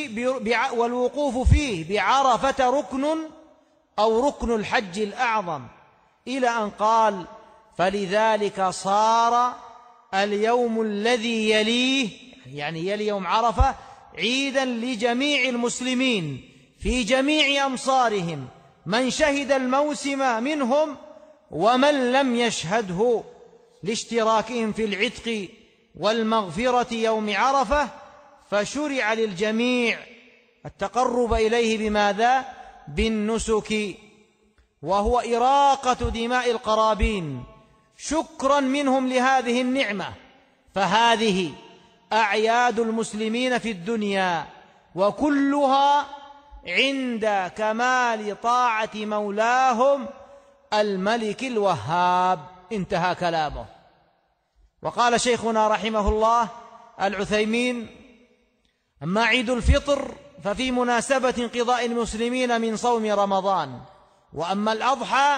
فيه بعرفة ركن أو ركن الحج الأعظم، إلى أن قال: فلذلك صار اليوم الذي يليه، يعني يلي يوم عرفة، عيدا لجميع المسلمين في جميع أمصارهم، من شهد الموسم منهم ومن لم يشهده، لاشتراكهم في العتق والمغفرة يوم عرفة. فشرع للجميع التقرب إليه بماذا؟ بالنسك، وهو إراقة دماء القرابين شكرا منهم لهذه النعمة. فهذه أعياد المسلمين في الدنيا، وكلها عند كمال طاعة مولاهم الملك الوهاب. انتهى كلامه. وقال شيخنا رحمه الله العثيمين: أما عيد الفطر ففي مناسبة انقضاء المسلمين من صوم رمضان، وأما الأضحى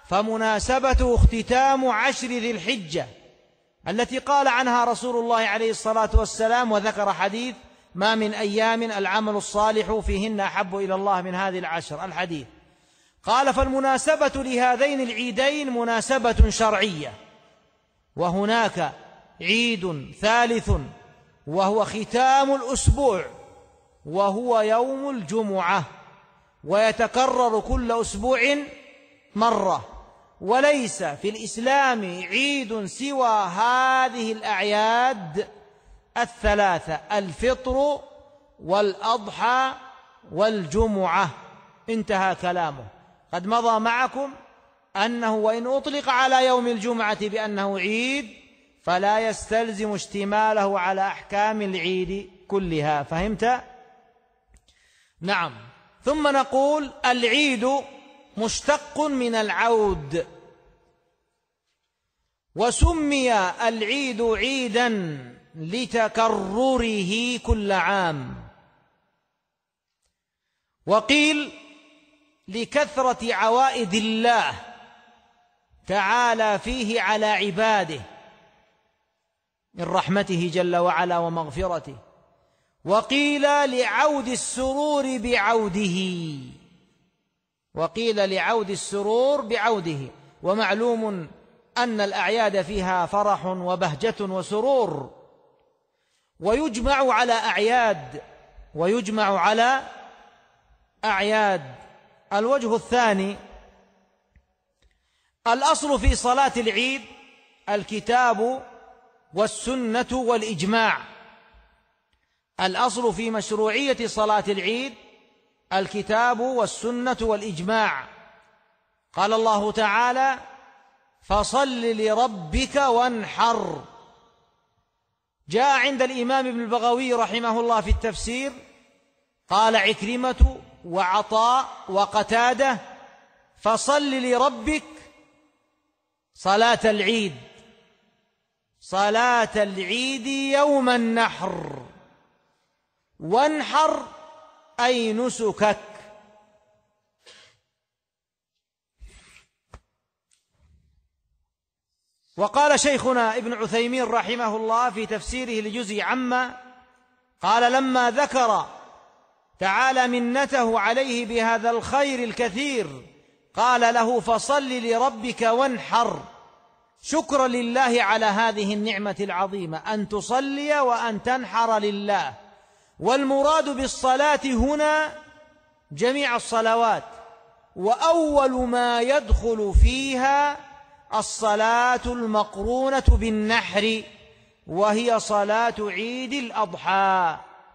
فمناسبته اختتام 10 ذي الحجة التي قال عنها رسول الله عليه الصلاة والسلام، وذكر حديث: ما من أيام العمل الصالح فيهن أحب إلى الله من هذه العشر، الحديث. قال: فالمناسبة لهذين العيدين مناسبة شرعية. وهناك عيد ثالث وهو ختام الأسبوع، وهو يوم الجمعة، ويتكرر كل أسبوع مرة، وليس في الإسلام عيد سوى هذه الأعياد الثلاثة: الفطر والأضحى والجمعة. انتهى كلامه. قد مضى معكم أنه وإن أطلق على يوم الجمعة بأنه عيد فلا يستلزم اشتماله على أحكام العيد كلها. فهمت؟ نعم. ثم نقول: العيد مشتق من العود، وسمي العيد عيدا لتكرره كل عام، وقيل لكثرة عوائد الله تعالى فيه على عباده من رحمته جل وعلا ومغفرته، وقيل لعود السرور بعوده، ومعلوم أن الأعياد فيها فرح وبهجة وسرور، ويجمع على أعياد. الوجه الثاني: الأصل في صلاة العيد الكتاب والسنة والإجماع. الأصل في مشروعية صلاة العيد الكتاب والسنة والإجماع. قال الله تعالى: فصل لربك وانحر. جاء عند الإمام ابن البغوي رحمه الله في التفسير، قال عكرمة وعطاء وقتادة: فصل لربك صلاة العيد يوم النحر، وانحر أي نسكك. وقال شيخنا ابن عثيمين رحمه الله في تفسيره لجزء عما، قال: لما ذكر تعالى منته عليه بهذا الخير الكثير قال له: فصل لربك وانحر، شكرا لله على هذه النعمة العظيمة أن تصلي وأن تنحر لله. والمراد بالصلاة هنا جميع الصلوات، وأول ما يدخل فيها الصلاة المقرونة بالنحر، وهي صلاة عيد الأضحى.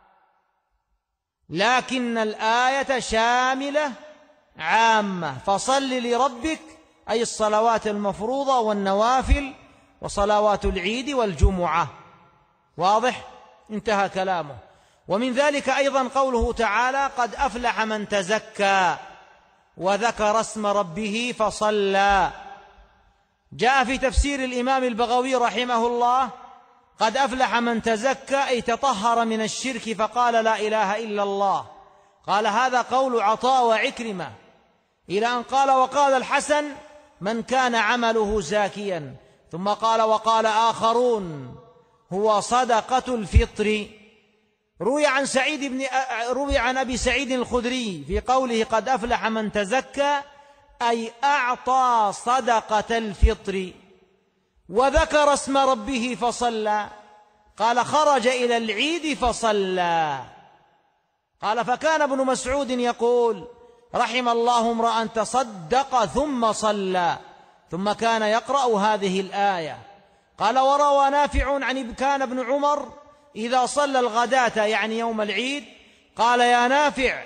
لكن الآية شاملة عامة: فصل لربك أي الصلوات المفروضة والنوافل وصلوات العيد والجمعة. واضح؟ انتهى كلامه. ومن ذلك أيضا قوله تعالى: قد أفلح من تزكى وذكر اسم ربه فصلى. جاء في تفسير الإمام البغوي رحمه الله: قد أفلح من تزكى أي تطهر من الشرك فقال لا إله إلا الله. قال: هذا قول عطاء وعكرمة، إلى أن قال: وقال الحسن: من كان عمله زاكيا. ثم قال: وقال آخرون: هو صدقة الفطر. روي عن أبي سعيد الخدري في قوله: قد أفلح من تزكى أي أعطى صدقة الفطر. وذكر اسم ربه فصلى، قال: خرج إلى العيد فصلى. قال: فكان ابن مسعود يقول: رحم الله امرأ تصدق ثم صلى، ثم كان يقرأ هذه الآية. قال: وروى نافع عن كان ابن عمر إذا صلى الغداة يعني يوم العيد قال: يا نافع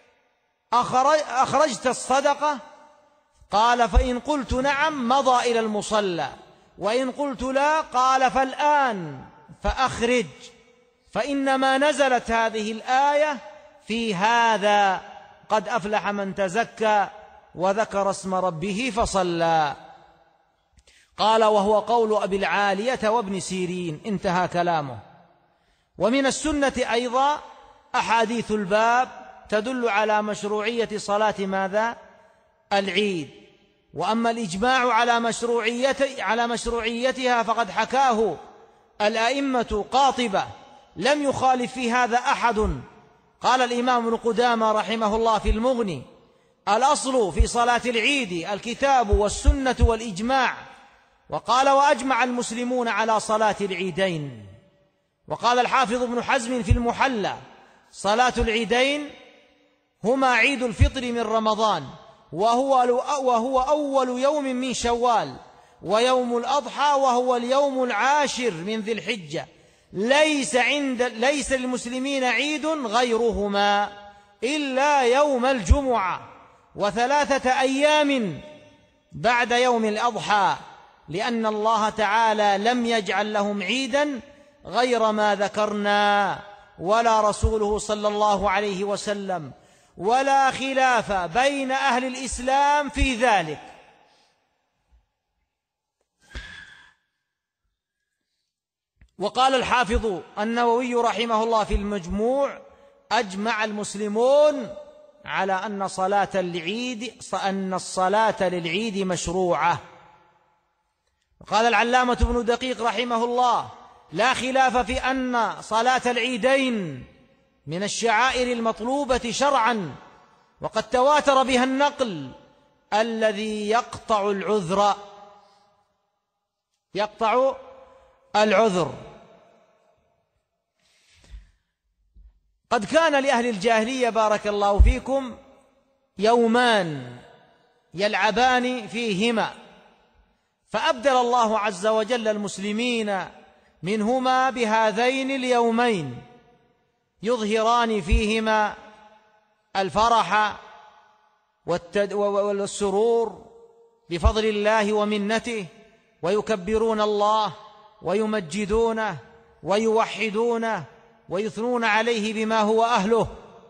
أخرجت الصدقة؟ قال: فإن قلت نعم مضى إلى المصلى، وإن قلت لا قال: فالآن فأخرج، فإنما نزلت هذه الآية في هذا: قد أفلح من تزكى وذكر اسم ربه فصلى. قال: وهو قول أبي العالية وابن سيرين. انتهى كلامه. ومن السنة أيضا أحاديث الباب تدل على مشروعية صلاة ماذا؟ العيد. وأما الإجماع على مشروعيتها فقد حكاه الأئمة قاطبة لم يخالف في هذا أحد. قال الإمام ابن قدامة رحمه الله في المغني: الأصل في صلاة العيد الكتاب والسنة والإجماع. وقال: وأجمع المسلمون على صلاة العيدين. وقال الحافظ ابن حزم في المحلى: صلاة العيدين هما عيد الفطر من رمضان وهو أول يوم من شوال، ويوم الأضحى وهو اليوم العاشر من ذي الحجة، ليس للمسلمين عيد غيرهما إلا يوم الجمعة و3 أيام بعد يوم الأضحى، لأن الله تعالى لم يجعل لهم عيدا غير ما ذكرنا، ولا رسوله صلى الله عليه وسلم، ولا خلاف بين أهل الإسلام في ذلك. وقال الحافظ النووي رحمه الله في المجموع: أجمع المسلمون على أن الصلاة للعيد مشروعة. قال العلامة ابن دقيق رحمه الله: لا خلاف في أن صلاة العيدين من الشعائر المطلوبة شرعا، وقد تواتر بها النقل الذي يقطع العذر. قد كان لأهل الجاهلية بارك الله فيكم يومان يلعبان فيهما، فأبدل الله عز وجل المسلمين منهما بهذين اليومين يظهران فيهما الفرح والسرور بفضل الله ومنته، ويكبرون الله ويمجدونه ويوحدونه ويثنون عليه بما هو أهله.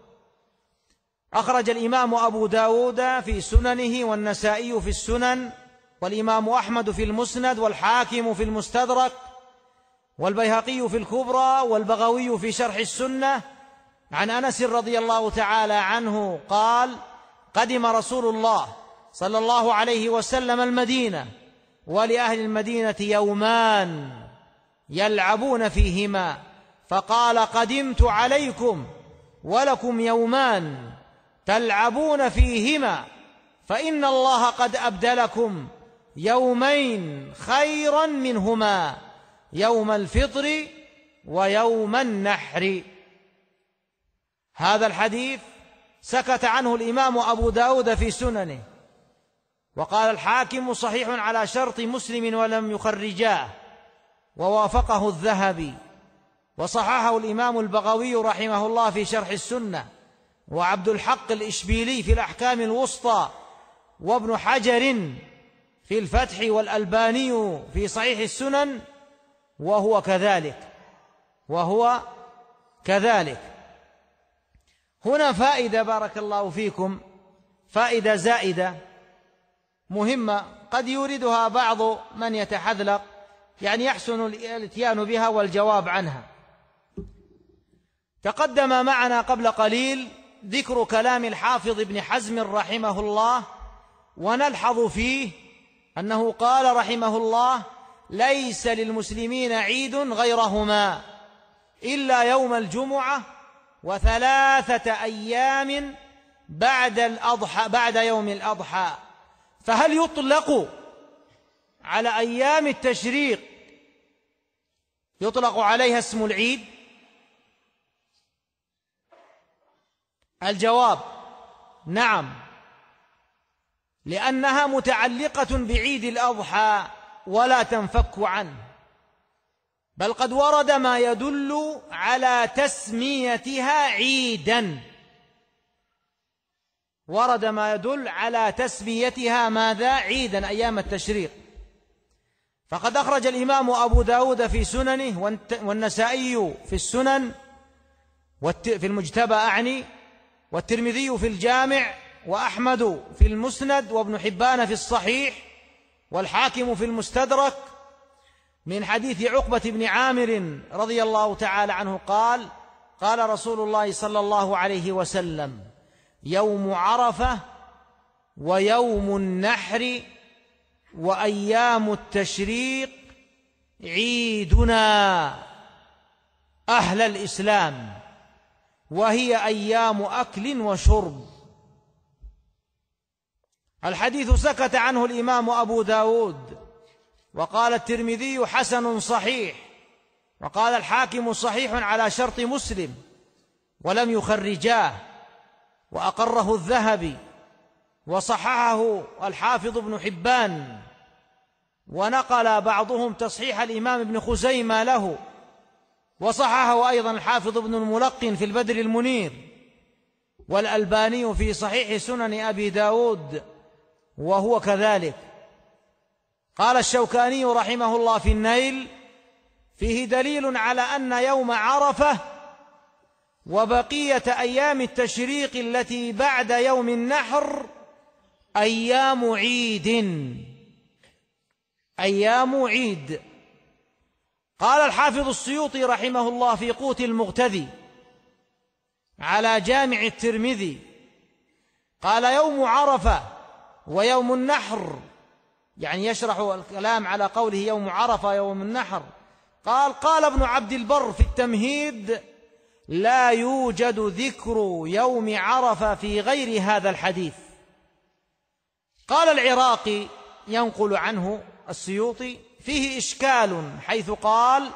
أخرج الإمام أبو داود في سننه، والنسائي في السنن، والإمام أحمد في المسند، والحاكم في المستدرك، والبيهقي في الكبرى، والبغوي في شرح السنة، عن أنس رضي الله تعالى عنه قال: قدم رسول الله صلى الله عليه وسلم المدينة، ولأهل المدينة يومان يلعبون فيهما، فقال: قدمت عليكم ولكم يومان تلعبون فيهما، فإن الله قد أبدلكم يومين خيرا منهما، يوم الفطر ويوم النحر. هذا الحديث سكت عنه الإمام أبو داود في سننه، وقال الحاكم: صحيح على شرط مسلم ولم يخرجاه، ووافقه الذهبي، وصححه الإمام البغوي رحمه الله في شرح السنة، وعبد الحق الإشبيلي في الأحكام الوسطى، وابن حجر في الفتح، والألباني في صحيح السنن، وهو كذلك. هنا فائدة بارك الله فيكم، فائدة زائدة مهمة قد يوردها بعض من يتحذلق، يعني يحسن الاتيان بها والجواب عنها. تقدم معنا قبل قليل ذكر كلام الحافظ ابن حزم رحمه الله، ونلحظ فيه أنه قال رحمه الله: ليس للمسلمين عيد غيرهما إلا يوم الجمعة و3 أيام بعد يوم الأضحى. فهل يطلق على أيام التشريق يطلق عليها اسم العيد؟ الجواب: نعم، لأنها متعلقة بعيد الأضحى ولا تنفك عنه، بل قد ورد ما يدل على تسميتها عيدا، ورد ما يدل على تسميتها ماذا؟ عيدا، أيام التشريق. فقد أخرج الإمام أبو داود في سننه، والنسائي في السنن في المجتبى أعني، والترمذي في الجامع، وأحمد في المسند، وابن حبان في الصحيح، والحاكم في المستدرك، من حديث عقبة بن عامر رضي الله تعالى عنه قال: قال رسول الله صلى الله عليه وسلم: يوم عرفة ويوم النحر وأيام التشريق عيدنا أهل الإسلام، وهي أيام أكل وشرب. الحديث سكت عنه الإمام أبو داود، وقال الترمذي حسن صحيح، وقال الحاكم صحيح على شرط مسلم، ولم يخرجاه، وأقره الذهبي، وصححه الحافظ ابن حبان، ونقل بعضهم تصحيح الإمام ابن خزيمة له، وصححه أيضا الحافظ ابن الملقن في البدر المنير، والألباني في صحيح سنن أبي داود وهو كذلك. قال الشوكاني رحمه الله في النيل: فيه دليل على أن يوم عرفة وبقية أيام التشريق التي بعد يوم النحر أيام عيد، أيام عيد. قال الحافظ السيوطي رحمه الله في قوت المغتذي على جامع الترمذي، قال: يوم عرفة ويوم النحر، يعني يشرح الكلام على قوله يوم عرفة يوم النحر. قال ابن عبد البر في التمهيد: لا يوجد ذكر يوم عرفة في غير هذا الحديث. قال العراقي ينقل عنه السيوطي: فيه إشكال حيث قال: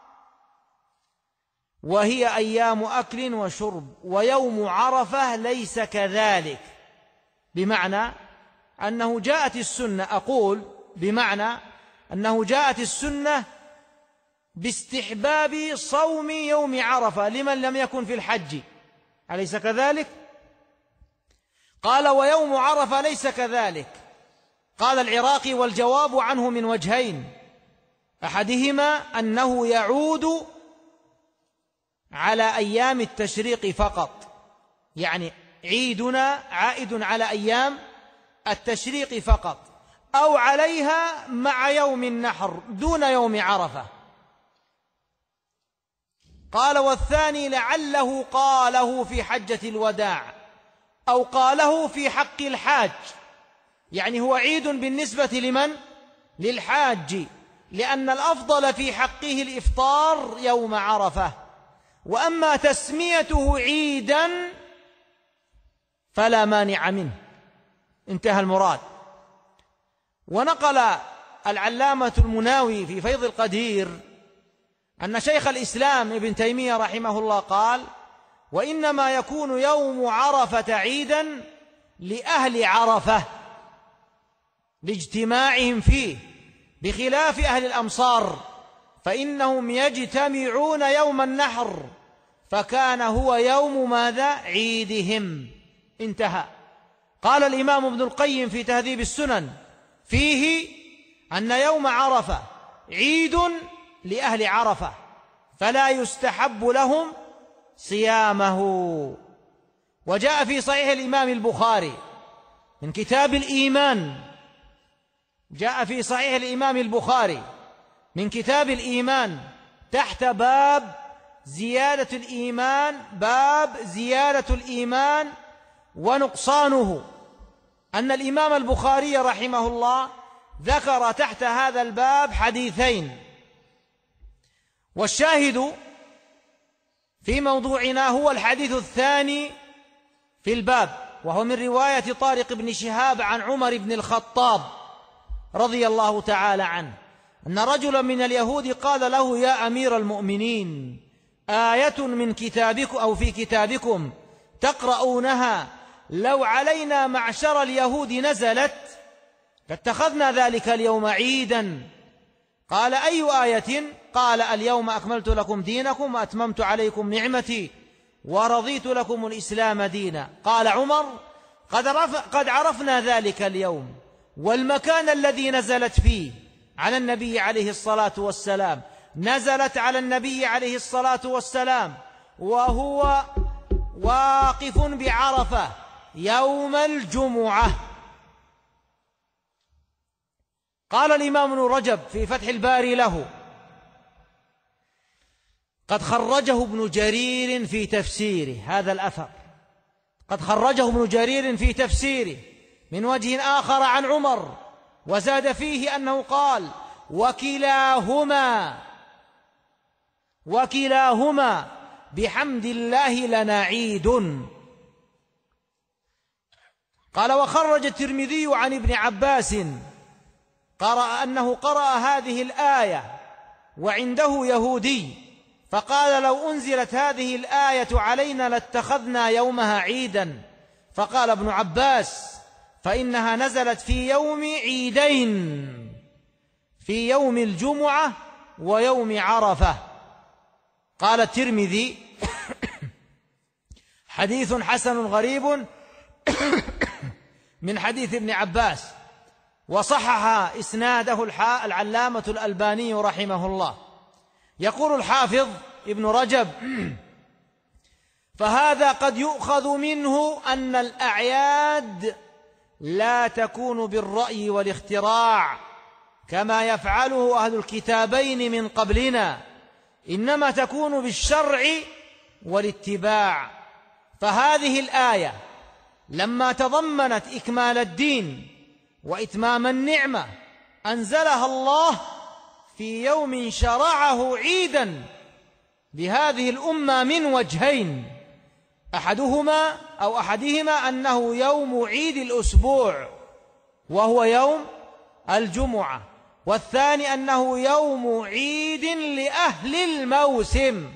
وهي أيام أكل وشرب، ويوم عرفة ليس كذلك، بمعنى أنه جاءت السنة، أقول بمعنى أنه جاءت السنة باستحباب صوم يوم عرفة لمن لم يكن في الحج، أليس كذلك؟ قال: ويوم عرفة ليس كذلك. قال العراقي: والجواب عنه من وجهين، أحدهما أنه يعود على أيام التشريق فقط، يعني عيدنا عائد على أيام التشريق فقط، أو عليها مع يوم النحر دون يوم عرفة. قال: والثاني لعله قاله في حجة الوداع أو قاله في حق الحاج، يعني هو عيد بالنسبة لمن؟ للحاج، لأن الأفضل في حقه الإفطار يوم عرفة، وأما تسميته عيدا فلا مانع منه، انتهى المراد. ونقل العلامة المناوي في فيض القدير أن شيخ الإسلام ابن تيمية رحمه الله قال: وإنما يكون يوم عرفة عيدا لأهل عرفة لاجتماعهم فيه، بخلاف أهل الأمصار فإنهم يجتمعون يوم النحر، فكان هو يوم ماذا؟ عيدهم، انتهى. قال الإمام ابن القيم في تهذيب السنن فيه أن يوم عرفة عيد لأهل عرفة، فلا يستحب لهم صيامه. وجاء في صحيح الإمام البخاري من كتاب الإيمان، جاء في صحيح الإمام البخاري من كتاب الإيمان تحت باب زيادة الإيمان، باب زيادة الإيمان ونقصانه، أن الإمام البخاري رحمه الله ذكر تحت هذا الباب حديثين، والشاهد في موضوعنا هو الحديث الثاني في الباب، وهو من رواية طارق بن شهاب عن عمر بن الخطاب رضي الله تعالى عنه أن رجلا من اليهود قال له: يا أمير المؤمنين، آية من كتابكم أو في كتابكم تقرؤونها لو علينا معشر اليهود نزلت لاتخذنا ذلك اليوم عيدا. قال: أي آية؟ قال: اليوم أكملت لكم دينكم وأتممت عليكم نعمتي ورضيت لكم الإسلام دينا. قال عمر: قد عرفنا ذلك اليوم والمكان الذي نزلت فيه على النبي عليه الصلاة والسلام، نزلت على النبي عليه الصلاة والسلام وهو واقف بعرفة يوم الجمعة. قال الإمام ابن رجب في فتح الباري له: قد خرجه ابن جرير في تفسيره، هذا الأثر قد خرجه ابن جرير في تفسيره من وجه آخر عن عمر، وزاد فيه أنه قال: وكلاهما بحمد الله لنا عيد. قال: وخرج الترمذي عن ابن عباس أنه قرأ هذه الآية وعنده يهودي، فقال: لو أنزلت هذه الآية علينا لاتخذنا يومها عيدا. فقال ابن عباس: فإنها نزلت في يوم عيدين، في يوم الجمعة ويوم عرفة. قال الترمذي: حديث حسن غريب من حديث ابن عباس، وصحح إسناده العلامة الألباني رحمه الله. يقول الحافظ ابن رجب: فهذا قد يؤخذ منه أن الأعياد لا تكون بالرأي والاختراع كما يفعله أهل الكتابين من قبلنا، إنما تكون بالشرع والاتباع. فهذه الآية لما تضمنت إكمال الدين وإتمام النعمة أنزلها الله في يوم شرعه عيدا لهذه الأمة من وجهين: أحدهما أنه يوم عيد الأسبوع وهو يوم الجمعة، والثاني أنه يوم عيد لأهل الموسم.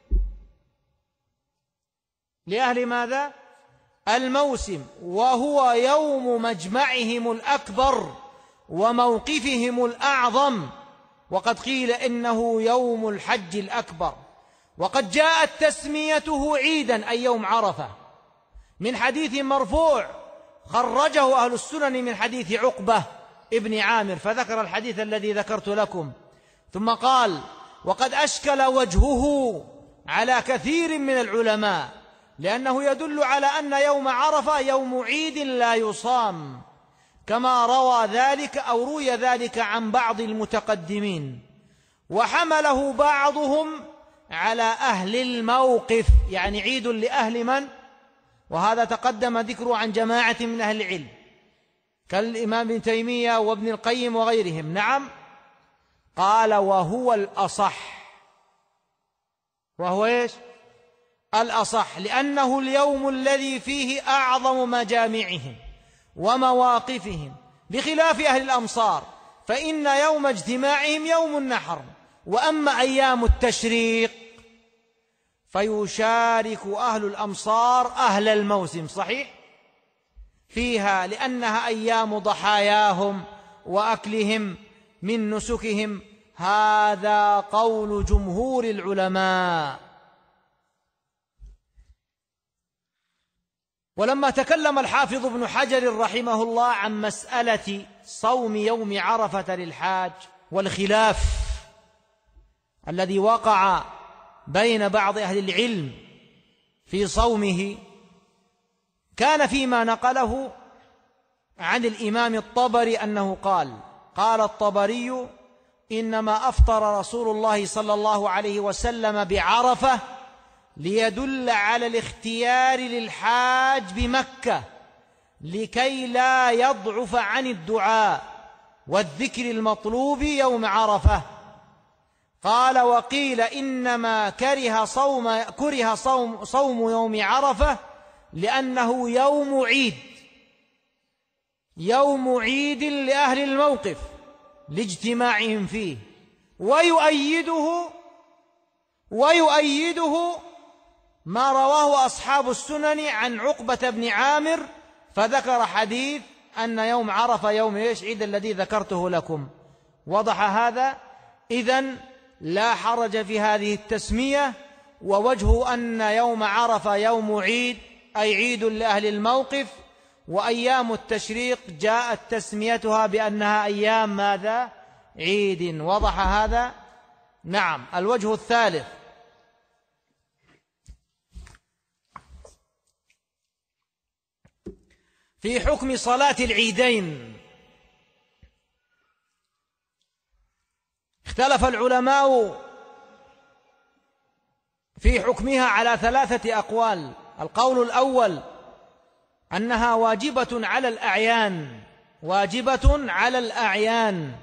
لأهل ماذا؟ الموسم، وهو يوم مجمعهم الأكبر وموقفهم الأعظم، وقد قيل إنه يوم الحج الأكبر. وقد جاءت تسميته عيدا أي يوم عرفة من حديث مرفوع خرجه أهل السنن من حديث عقبة ابن عامر، فذكر الحديث الذي ذكرت لكم، ثم قال: وقد أشكل وجهه على كثير من العلماء، لأنه يدل على أن يوم عرفة يوم عيد لا يصام، كما روي ذلك عن بعض المتقدمين، وحمله بعضهم على أهل الموقف، يعني عيد لأهل من؟ وهذا تقدم ذكره عن جماعة من أهل العلم كالإمام ابن تيمية وابن القيم وغيرهم. نعم. قال: وهو الأصح. وهو إيش؟ الأصح، لأنه اليوم الذي فيه أعظم مجامعهم ومواقفهم، بخلاف أهل الأمصار فإن يوم اجتماعهم يوم النحر. وأما أيام التشريق فيشارك أهل الأمصار أهل الموسم، صحيح، فيها، لأنها أيام ضحاياهم وأكلهم من نسكهم. هذا قول جمهور العلماء. ولما تكلم الحافظ ابن حجر رحمه الله عن مسألة صوم يوم عرفة للحاج والخلاف الذي وقع بين بعض أهل العلم في صومه، كان فيما نقله عن الإمام الطبري أنه قال الطبري: إنما أفطر رسول الله صلى الله عليه وسلم بعرفة ليدل على الاختيار للحاج بمكة لكي لا يضعف عن الدعاء والذكر المطلوب يوم عرفة. قال: وقيل إنما كره صوم يوم عرفة لأنه يوم عيد لأهل الموقف لاجتماعهم فيه، ويؤيده ما رواه أصحاب السنن عن عقبة بن عامر، فذكر حديث أن يوم عرفة يوم عيد الذي ذكرته لكم. وضح هذا؟ إذن لا حرج في هذه التسمية، ووجه أن يوم عرفة يوم عيد أي عيد لأهل الموقف، وأيام التشريق جاءت تسميتها بأنها أيام ماذا؟ عيد. وضح هذا؟ نعم. الوجه الثالث: في حكم صلاة العيدين. اختلف العلماء في حكمها على 3 أقوال. القول الأول أنها واجبة على الأعيان، واجبة على الأعيان.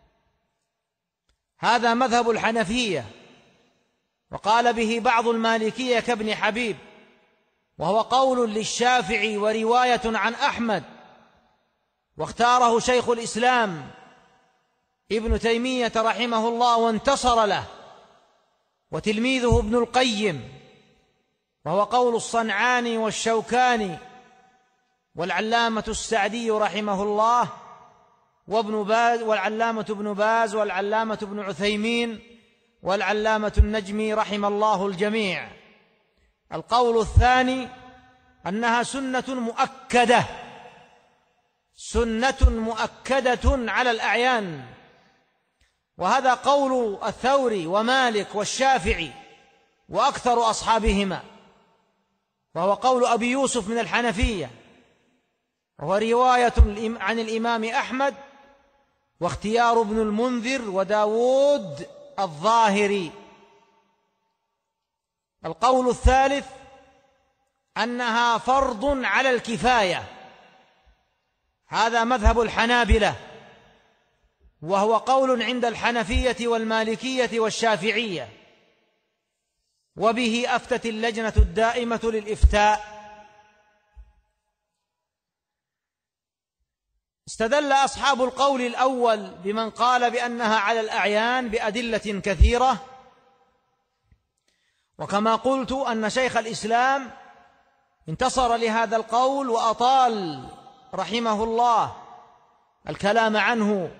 هذا مذهب الحنفية، وقال به بعض المالكية كابن حبيب، وهو قول للشافعي ورواية عن أحمد، واختاره شيخ الإسلام ابن تيمية رحمه الله وانتصر له، وتلميذه ابن القيم، وهو قول الصنعاني والشوكاني والعلامة السعدي رحمه الله وابن باز والعلامة ابن باز والعلامة ابن عثيمين والعلامة النجمي رحم الله الجميع. القول الثاني أنها سنة مؤكدة، سنة مؤكدة على الأعيان، وهذا قول الثوري ومالك والشافعي وأكثر أصحابهما، وهو قول أبي يوسف من الحنفية، وهو رواية عن الإمام أحمد واختيار ابن المنذر وداود الظاهري. القول الثالث أنها فرض على الكفاية، هذا مذهب الحنابلة، وهو قول عند الحنفية والمالكية والشافعية، وبه أفتت اللجنة الدائمة للإفتاء. استدل أصحاب القول الأول بمن قال بأنها على الأعيان بأدلة كثيرة، وكما قلت أن شيخ الإسلام انتصر لهذا القول وأطال رحمه الله الكلام عنه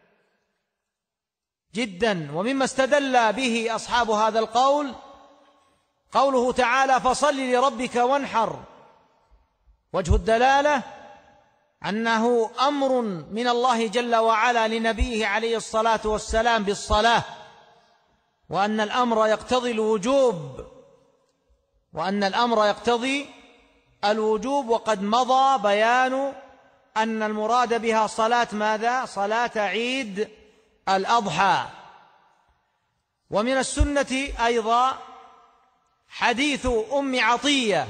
جدا. ومما استدل به أصحاب هذا القول قوله تعالى: فصل لربك وانحر. وجه الدلالة أنه أمر من الله جل وعلا لنبيه عليه الصلاة والسلام بالصلاة، وأن الأمر يقتضي الوجوب، وأن الأمر يقتضي الوجوب. وقد مضى بيان أن المراد بها صلاة ماذا؟ صلاة عيد الأضحى. ومن السنة أيضا حديث أم عطية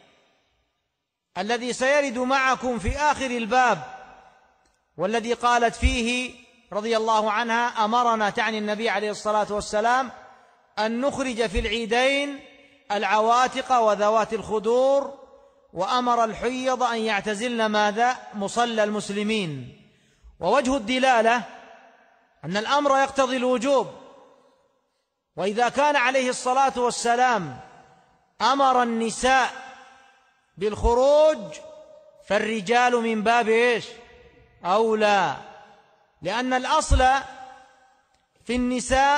الذي سيرد معكم في آخر الباب، والذي قالت فيه رضي الله عنها: أمرنا، تعني النبي عليه الصلاة والسلام، أن نخرج في العيدين العواتق وذوات الخدور، وأمر الحيض أن يعتزلن ماذا؟ مصلى المسلمين. ووجه الدلالة أن الأمر يقتضي الوجوب، وإذا كان عليه الصلاة والسلام أمر النساء بالخروج فالرجال من باب إيش؟ أولى، لأن الأصل في النساء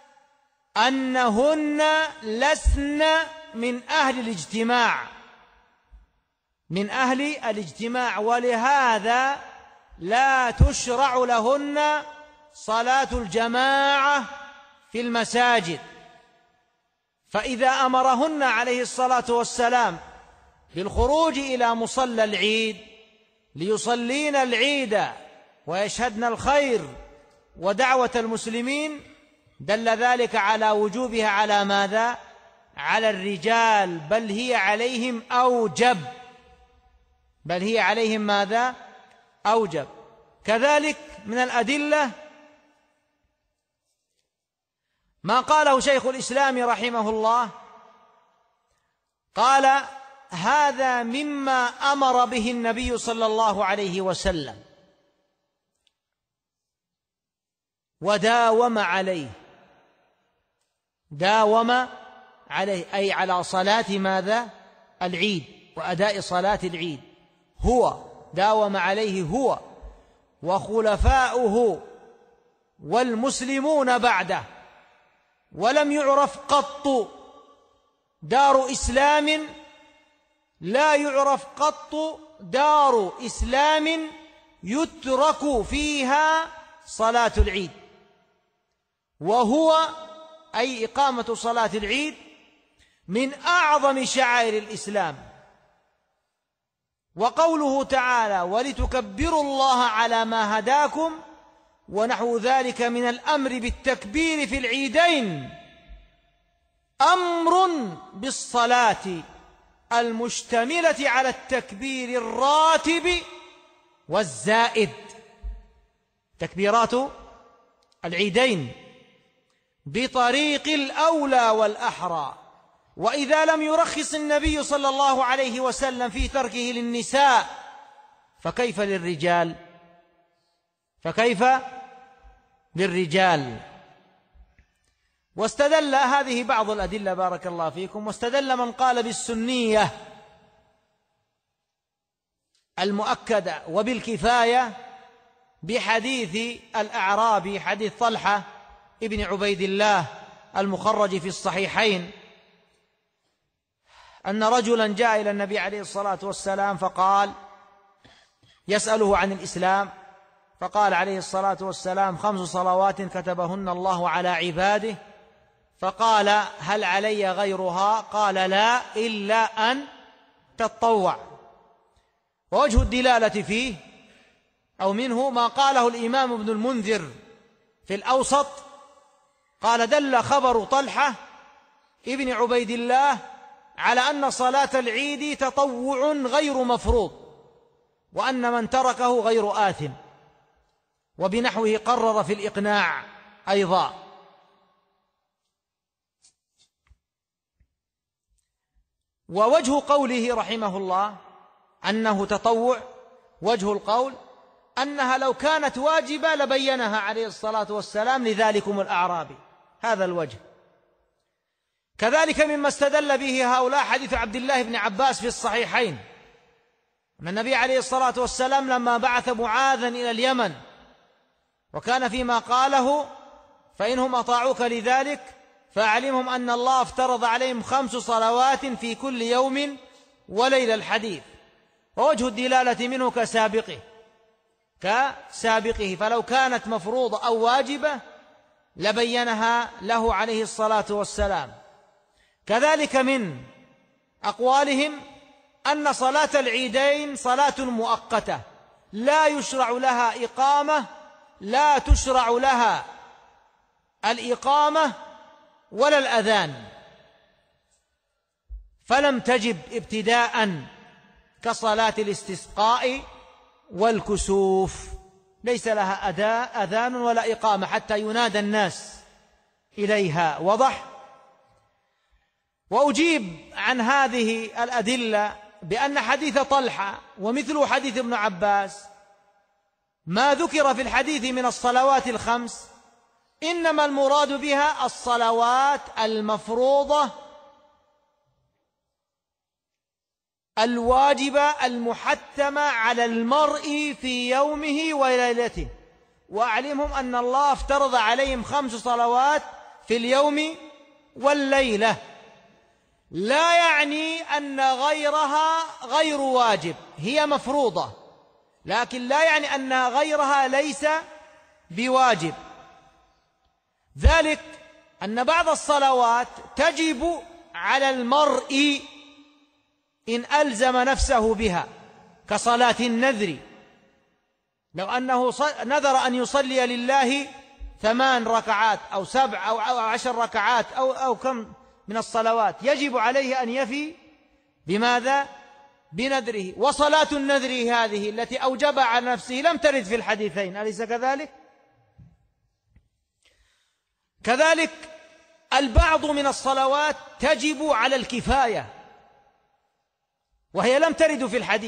أنهن لسن من أهل الاجتماع، من أهل الاجتماع، ولهذا لا تشرع لهن صلاة الجماعة في المساجد. فإذا أمرهن عليه الصلاة والسلام بالخروج إلى مصلى العيد ليصلين العيد ويشهدن الخير ودعوة المسلمين، دل ذلك على وجوبها على ماذا؟ على الرجال، بل هي عليهم أوجب، بل هي عليهم ماذا؟ أوجب. كذلك من الأدلة ما قاله شيخ الإسلام رحمه الله، قال: هذا مما أمر به النبي صلى الله عليه وسلم وداوم عليه، داوم عليه أي على صلاة ماذا؟ العيد وأداء صلاة العيد، هو داوم عليه هو وخلفاؤه والمسلمون بعده. ولم يعرف قط دار إسلام، لا يعرف قط دار إسلام يترك فيها صلاة العيد، وهو أي إقامة صلاة العيد من أعظم شعائر الإسلام. وقوله تعالى: ولتكبروا الله على ما هداكم، ونحو ذلك من الأمر بالتكبير في العيدين أمر بالصلاة المشتملة على التكبير الراتب والزائد، تكبيرات العيدين بطريق الأولى والأحرى. وإذا لم يرخص النبي صلى الله عليه وسلم في تركه للنساء فكيف للرجال؟ واستدل هذه بعض الأدلة بارك الله فيكم. واستدل من قال بالسنية المؤكدة وبالكفاية بحديث الأعرابي، حديث طلحة ابن عبيد الله المخرج في الصحيحين، أن رجلا جاء إلى النبي عليه الصلاة والسلام فقال يسأله عن الإسلام، فقال عليه الصلاة والسلام 5 صلوات كتبهن الله على عباده. فقال هل علي غيرها؟ قال لا إلا أن تتطوع. ووجه الدلالة فيه أو منه ما قاله الإمام ابن المنذر في الأوسط، قال دل خبر طلحة ابن عبيد الله على أن صلاة العيد تطوع غير مفروض، وأن من تركه غير آثم، وبنحوه قرر في الإقناع أيضا. ووجه قوله رحمه الله أنه تطوع، وجه القول أنها لو كانت واجبة لبينها عليه الصلاة والسلام لذلكم الأعرابي، هذا الوجه. كذلك مما استدل به هؤلاء حديث عبد الله بن عباس في الصحيحين، أن النبي عليه الصلاة والسلام لما بعث معاذا إلى اليمن وكان فيما قاله فإنهم أطاعوك لذلك فأعلمهم أن الله افترض عليهم 5 صلوات في كل يوم وليلة الحديث. ووجه الدلالة منه كسابقه، فلو كانت مفروضة أو واجبة لبينها له عليه الصلاة والسلام. كذلك من أقوالهم أن صلاة العيدين صلاة مؤقتة لا يشرع لها إقامة، لا تشرع لها الإقامة ولا الأذان، فلم تجب ابتداء كصلاة الاستسقاء والكسوف، ليس لها أذان ولا إقامة حتى ينادى الناس إليها. وضح. وأجيب عن هذه الأدلة بأن حديث طلحة ومثل حديث ابن عباس ما ذكر في الحديث من الصلوات ال5 إنما المراد بها الصلوات المفروضة الواجبة المحتمة على المرء في يومه وليلته. وأعلمهم أن الله افترض عليهم 5 صلوات في اليوم والليلة، لا يعني أن غيرها غير واجب، هي مفروضة، لكن لا يعني أن غيرها ليس بواجب. ذلك أن بعض الصلوات تجب على المرء إن ألزم نفسه بها، كصلاة النذر، لو أنه نذر أن يصلي لله 8 ركعات أو 7 أو 10 ركعات أو كم من الصلوات، يجب عليه أن يفي بماذا؟ بنذره. وصلاة النذر هذه التي أوجبها على نفسه لم ترد في الحديثين، أليس كذلك؟ كذلك البعض من الصلوات تجب على الكفاية وهي لم ترد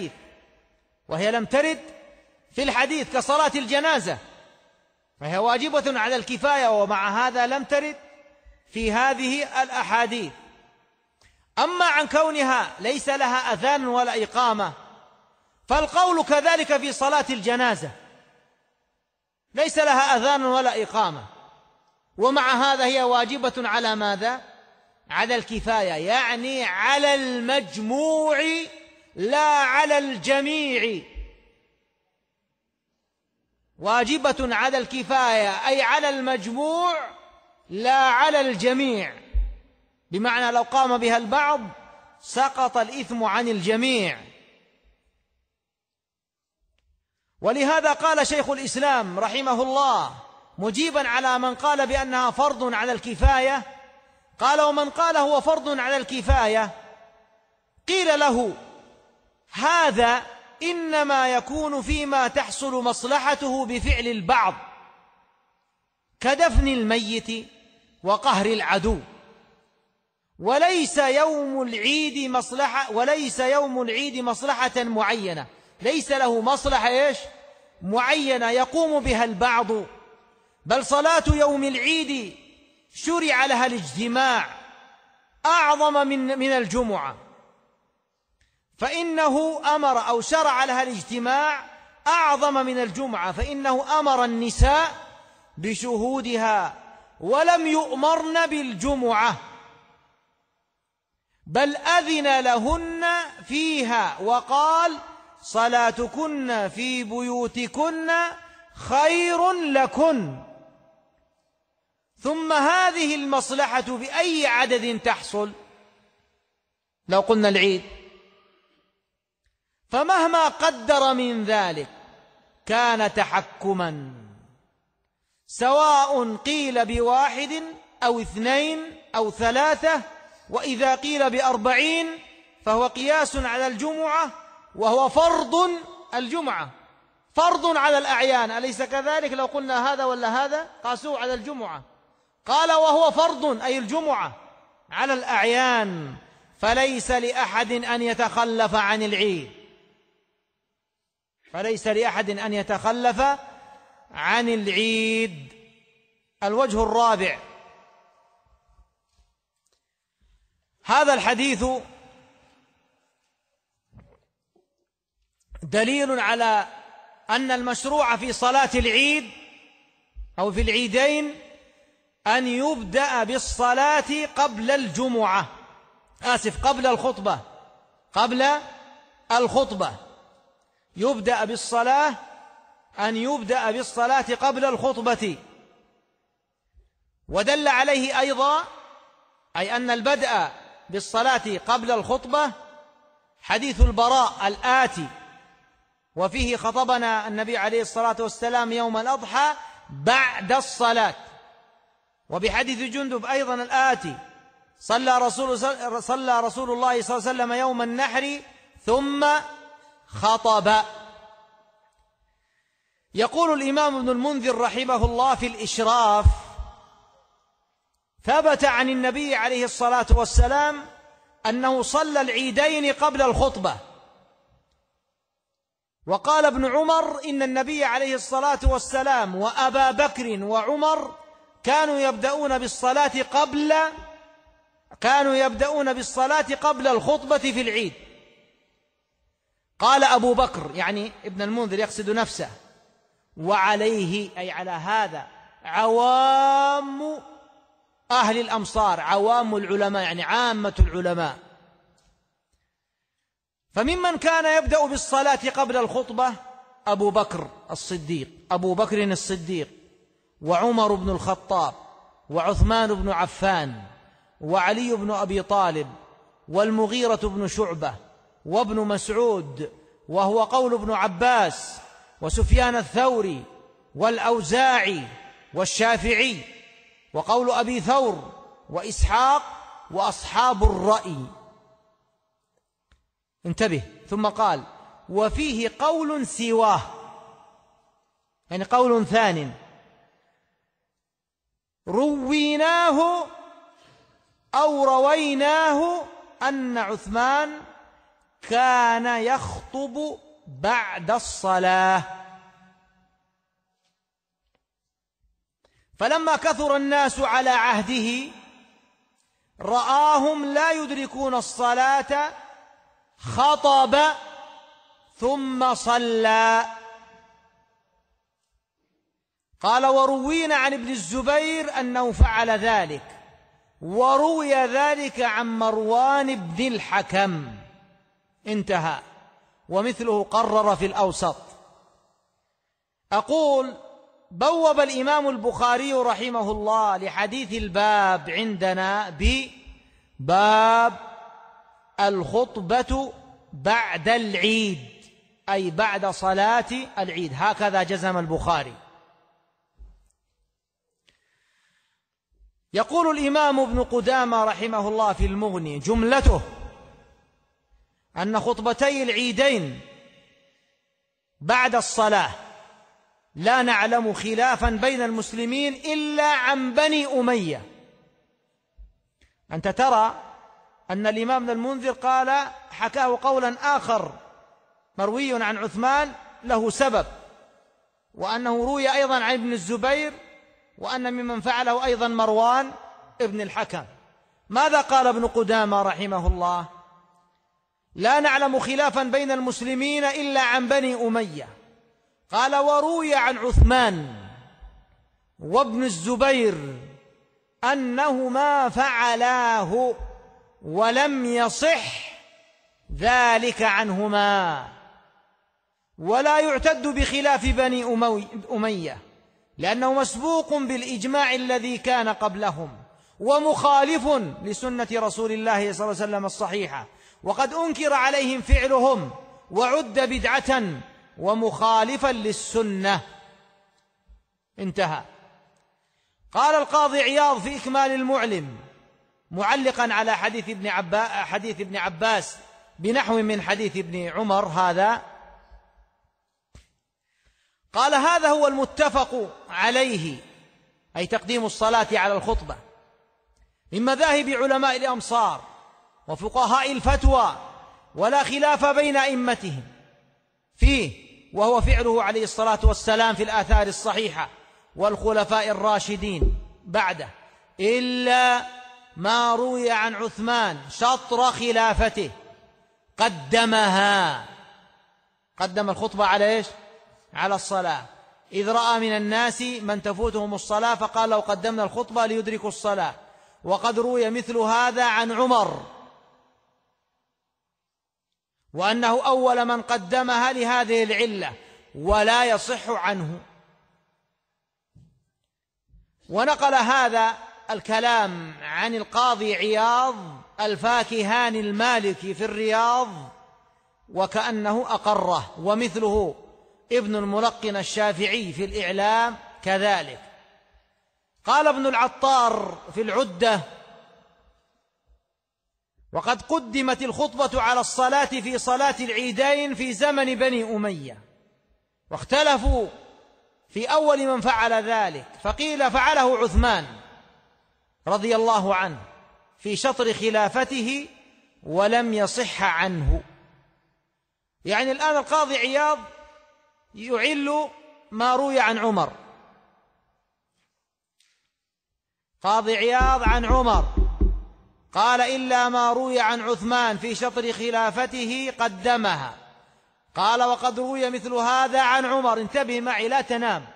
في الحديث، كصلاة الجنازة، فهي واجبة على الكفاية ومع هذا لم ترد في هذه الأحاديث. أما عن كونها ليس لها أذان ولا إقامة فالقول كذلك في صلاة الجنازة، ليس لها أذان ولا إقامة، ومع هذا هي واجبة على ماذا؟ على الكفاية، يعني على المجموع لا على الجميع. واجبة على الكفاية أي على المجموع لا على الجميع، بمعنى لو قام بها البعض سقط الإثم عن الجميع. ولهذا قال شيخ الإسلام رحمه الله مجيبا على من قال بأنها فرض على الكفاية، قال ومن قال هو فرض على الكفاية قيل له: هذا إنما يكون فيما تحصل مصلحته بفعل البعض كدفن الميت وقهر العدو، وليس يوم العيد مصلحة معينة، ليس له مصلحة معينة يقوم بها البعض، بل صلاة يوم العيد شرع لها الاجتماع أعظم من الجمعة، فإنه أمر أو شرع لها الاجتماع أعظم من الجمعة، فإنه أمر النساء بشهودها ولم يؤمرن بالجمعة، بل أذن لهن فيها وقال: صلاتكن في بيوتكن خير لكن. ثم هذه المصلحة بأي عدد تحصل؟ لو قلنا العيد، فمهما قدر من ذلك كان تحكما، سواء قيل بواحد أو اثنين أو ثلاثة، وإذا قيل ب40 فهو قياس على الجمعة، وهو فرض الجمعة، فرض على الأعيان، أليس كذلك؟ لو قلنا هذا ولا هذا قاسوه على الجمعة، قال: وهو فرض أي الجمعة على الأعيان، فليس لأحد أن يتخلف عن العيد، فليس لأحد أن يتخلف عن العيد. الوجه الرابع: هذا الحديث دليل على أن المشروع في صلاة العيد أو في العيدين أن يبدأ بالصلاة قبل الجمعة، قبل الخطبة، يبدأ بالصلاة، أن يبدأ بالصلاة قبل الخطبة. ودل عليه أيضا أي أن البدء بالصلاة قبل الخطبة حديث البراء الآتي، وفيه خطبنا النبي عليه الصلاة والسلام يوم الأضحى بعد الصلاة. وبحديث جندب أيضا الآتي: صلى رسول الله صلى الله عليه وسلم يوم النحر ثم خطب. يقول الإمام ابن المنذر رحمه الله في الإشراف: ثبت عن النبي عليه الصلاة والسلام أنه صلى العيدين قبل الخطبة. وقال ابن عمر: إن النبي عليه الصلاة والسلام وأبا بكر وعمر كانوا يبدأون بالصلاة قبل الخطبة في العيد. قال أبو بكر، يعني ابن المنذر يقصد نفسه: وعليه أي على هذا عوام أهل الأمصار، عوام العلماء يعني عامة العلماء. فممن كان يبدأ بالصلاة قبل الخطبة أبو بكر الصديق وعمر بن الخطاب وعثمان بن عفان وعلي بن أبي طالب والمغيرة بن شعبة وابن مسعود، وهو قول ابن عباس وسفيان الثوري والأوزاعي والشافعي، وقول أبي ثور وإسحاق وأصحاب الرأي. انتبه، ثم قال: وفيه قول سواه، يعني قول ثانٍ رويناه أو رويناه أن عثمان كان يخطب بعد الصلاة، فلما كثر الناس على عهده رآهم لا يدركون الصلاة خطب ثم صلى. قال: وروينا عن ابن الزبير أنه فعل ذلك، وروي ذلك عن مروان بن الحكم. انتهى. ومثله قرر في الأوسط. أقول: بوب الإمام البخاري رحمه الله لحديث الباب عندنا بباب الخطبة بعد العيد، أي بعد صلاة العيد، هكذا جزم البخاري. يقول الإمام ابن قدامة رحمه الله في المغني: جملته أن خطبتي العيدين بعد الصلاة لا نعلم خلافا بين المسلمين إلا عن بني أمية. أنت ترى أن الإمام ابن المنذر قال حكاه قولا آخر مروي عن عثمان له سبب، وأنه روي أيضا عن ابن الزبير، وأن ممن فعله أيضا مروان ابن الحكم. ماذا قال ابن قدامة رحمه الله؟ لا نعلم خلافا بين المسلمين إلا عن بني أمية. قال وروي عن عثمان وابن الزبير أنهما فعلاه ولم يصح ذلك عنهما، ولا يعتد بخلاف بني أمية لأنه مسبوق بالإجماع الذي كان قبلهم ومخالف لسنة رسول الله صلى الله عليه وسلم الصحيحة، وقد أنكر عليهم فعلهم وعد بدعة ومخالفا للسنة. انتهى. قال القاضي عياض في إكمال المعلم معلقا على حديث ابن عباس بنحو من حديث ابن عمر هذا، قال هذا هو المتفق عليه، أي تقديم الصلاة على الخطبة، من مذاهب علماء الأمصار وفقهاء الفتوى، ولا خلاف بين أئمتهم فيه، وهو فعله عليه الصلاة والسلام في الآثار الصحيحة والخلفاء الراشدين بعده، إلا ما روي عن عثمان شطر خلافته قدم الخطبة على إيش؟ على الصلاة، إذ رأى من الناس من تفوتهم الصلاة فقال لو قدمنا الخطبة ليدركوا الصلاة. وقد روي مثل هذا عن عمر، وأنه أول من قدمها لهذه العلة ولا يصح عنه. ونقل هذا الكلام عن القاضي عياض الفاكهاني المالكي في الرياض وكأنه أقره، ومثله ابن الملقن الشافعي في الإعلام كذلك. قال ابن العطار في العدة وقد قدمت الخطبة على الصلاة في صلاة العيدين في زمن بني أمية، واختلفوا في أول من فعل ذلك، فقيل فعله عثمان رضي الله عنه في شطر خلافته ولم يصح عنه. يعني الآن القاضي عياض يعل ما روي عن عمر، قاضي عياض عن عمر قال إلا ما روي عن عثمان في شطر خلافته قدمها، قال وقد روي مثل هذا عن عمر، انتبه معي لا تنام،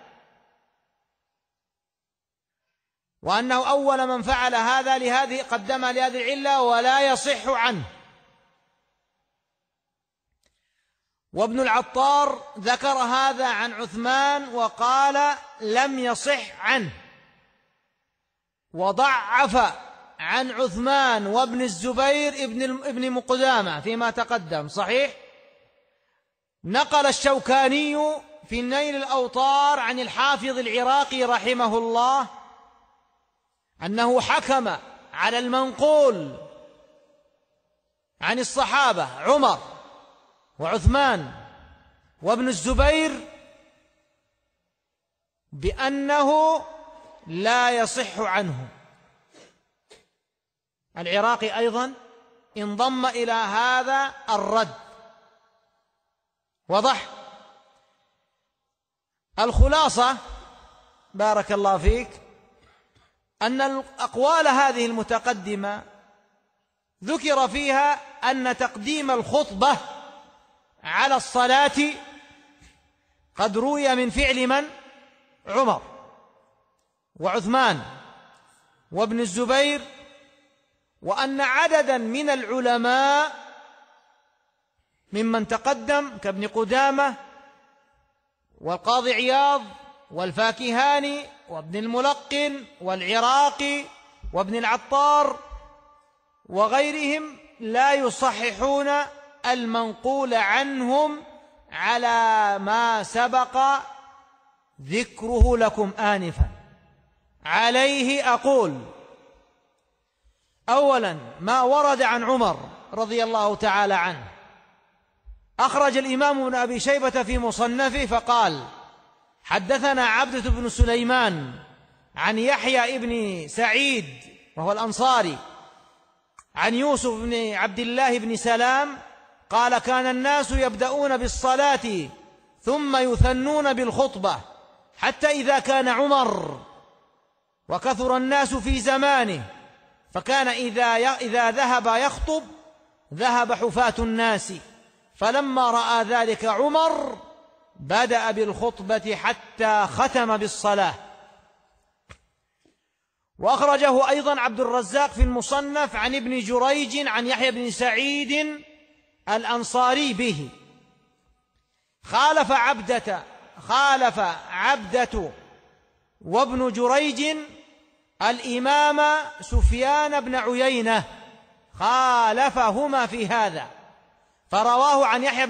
وأنه أول من فعل هذا قدمها لهذه العلة ولا يصح عنه. وابن العطار ذكر هذا عن عثمان وقال لم يصح عنه، وضعف عن عثمان وابن الزبير ابن قدامة فيما تقدم صحيح. نقل الشوكاني في نيل الأوطار عن الحافظ العراقي رحمه الله أنه حكم على المنقول عن الصحابة عمر وعثمان وابن الزبير بأنه لا يصح عنه. العراقي أيضا انضم إلى هذا الرد. وضح. الخلاصة بارك الله فيك أن الأقوال هذه المتقدمة ذكر فيها أن تقديم الخطبة على الصلاة قد روي من فعل من؟ عمر وعثمان وابن الزبير، وأن عددا من العلماء ممن تقدم كابن قدامة والقاضي عياض والفاكهاني وابن الملقن والعراقي وابن العطار وغيرهم لا يصححون المنقول عنهم على ما سبق ذكره لكم آنفا. عليه أقول أولا ما ورد عن عمر رضي الله تعالى عنه أخرج الإمام ابن أبي شيبة في مصنفه فقال: حدثنا عبدة بن سليمان عن يحيى بن سعيد وهو الأنصاري عن يوسف بن عبد الله بن سلام قال: كان الناس يبدأون بالصلاة ثم يثنون بالخطبة، حتى إذا كان عمر وكثر الناس في زمانه، فكان إذا ذهب يخطب ذهب حفاة الناس، فلما رأى ذلك عمر بدأ بالخطبة حتى ختم بالصلاة. وأخرجه أيضا عبد الرزاق في المصنف عن ابن جريج عن يحيى بن سعيد الأنصاري به. خالف عبدة وابن جريج الإمام سفيان بن عيينة، خالفهما في هذا، فرواه عن يحيى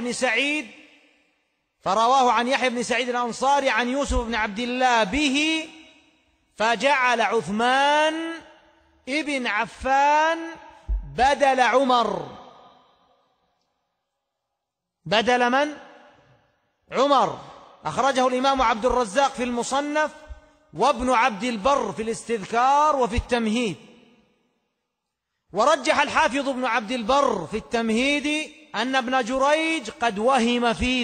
بن سعيد الأنصاري عن يوسف بن عبد الله به، فجعل عثمان ابن عفان بدل عمر. بدل من؟ عمر. أخرجه الإمام عبد الرزاق في المصنف وابن عبد البر في الاستذكار وفي التمهيد. ورجح الحافظ ابن عبد البر في التمهيد أن ابن جريج قد وهم في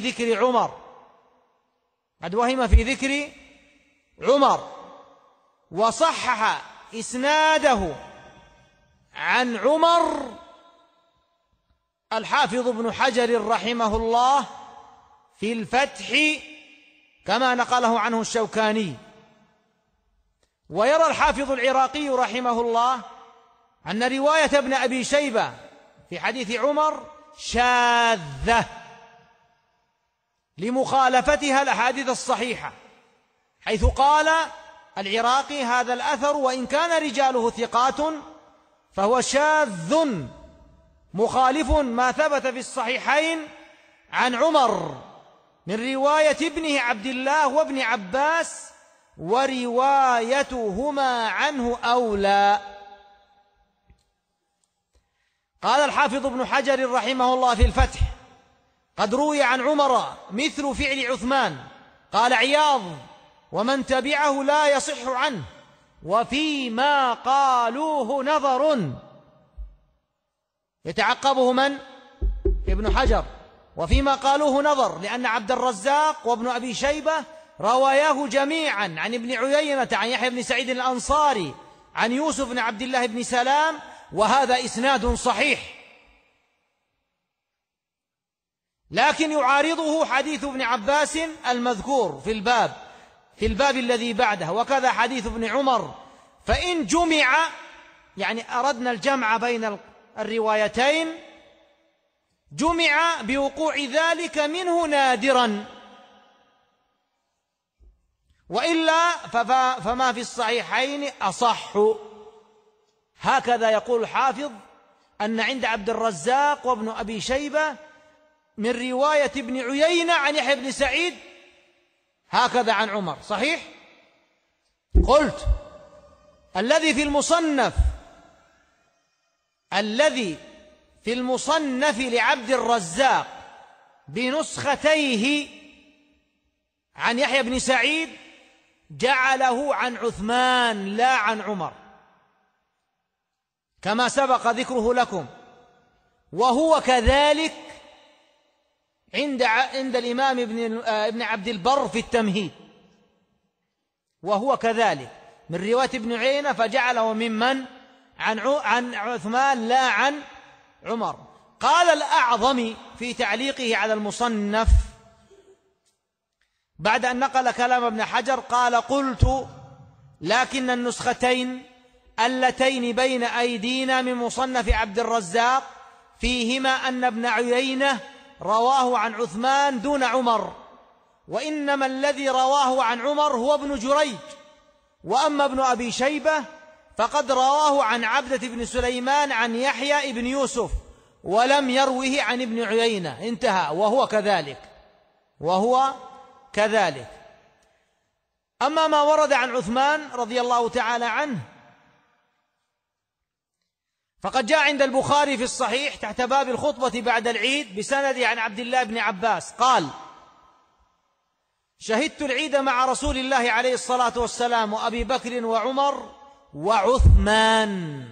ذكر عمر، وصحح إسناده عن عمر الحافظ ابن حجر رحمه الله في الفتح كما نقله عنه الشوكاني. ويرى الحافظ العراقي رحمه الله أن رواية ابن أبي شيبة في حديث عمر شاذة لمخالفتها الأحاديث الصحيحة، حيث قال العراقي: هذا الأثر وإن كان رجاله ثقات فهو شاذ مخالف ما ثبت في الصحيحين عن عمر من رواية ابنه عبد الله وابن عباس، وروايتهما عنه أولى. قال الحافظ ابن حجر رحمه الله في الفتح: قد روي عن عمر مثل فعل عثمان. قال عياض: ومن تبعه لا يصح عنه، وفيما قالوه نظر. يتعقبه من؟ ابن حجر. وفيما قالوه نظر، لأن عبد الرزاق وابن أبي شيبة رواياه جميعا عن ابن عيينة عن يحيى بن سعيد الأنصاري عن يوسف بن عبد الله بن سلام، وهذا إسناد صحيح. لكن يعارضه حديث ابن عباس المذكور في الباب الذي بعده، وكذا حديث ابن عمر. فإن جمع، يعني أردنا الجمع بين الروايتين، جمع بوقوع ذلك منه نادرا، وإلا فما في الصحيحين أصح. هكذا يقول الحافظ أن عند عبد الرزاق وابن أبي شيبة من رواية ابن عيينة عن يحيى بن سعيد هكذا عن عمر صحيح. قلت: الذي في المصنف لعبد الرزاق بنسختيه عن يحيى بن سعيد جعله عن عثمان لا عن عمر، كما سبق ذكره لكم. وهو كذلك عند الإمام ابن عبد البر في التمهيد، وهو كذلك من رواية ابن عيينة، فجعله ممن عن عثمان لا عن عمر. قال الأعظم في تعليقه على المصنف بعد أن نقل كلام ابن حجر قال: قلت: لكن النسختين اللتين بين أيدينا من مصنف عبد الرزاق فيهما أن ابن عيينة رواه عن عثمان دون عمر، وإنما الذي رواه عن عمر هو ابن جريج، وأما ابن أبي شيبة فقد رواه عن عبدة بن سليمان عن يحيى بن يوسف ولم يروه عن ابن عيينة. انتهى. وهو كذلك. أما ما ورد عن عثمان رضي الله تعالى عنه فقد جاء عند البخاري في الصحيح تحت باب الخطبة بعد العيد بسند عن عبد الله بن عباس قال: شهدت العيد مع رسول الله عليه الصلاة والسلام وأبي بكر وعمر وعثمان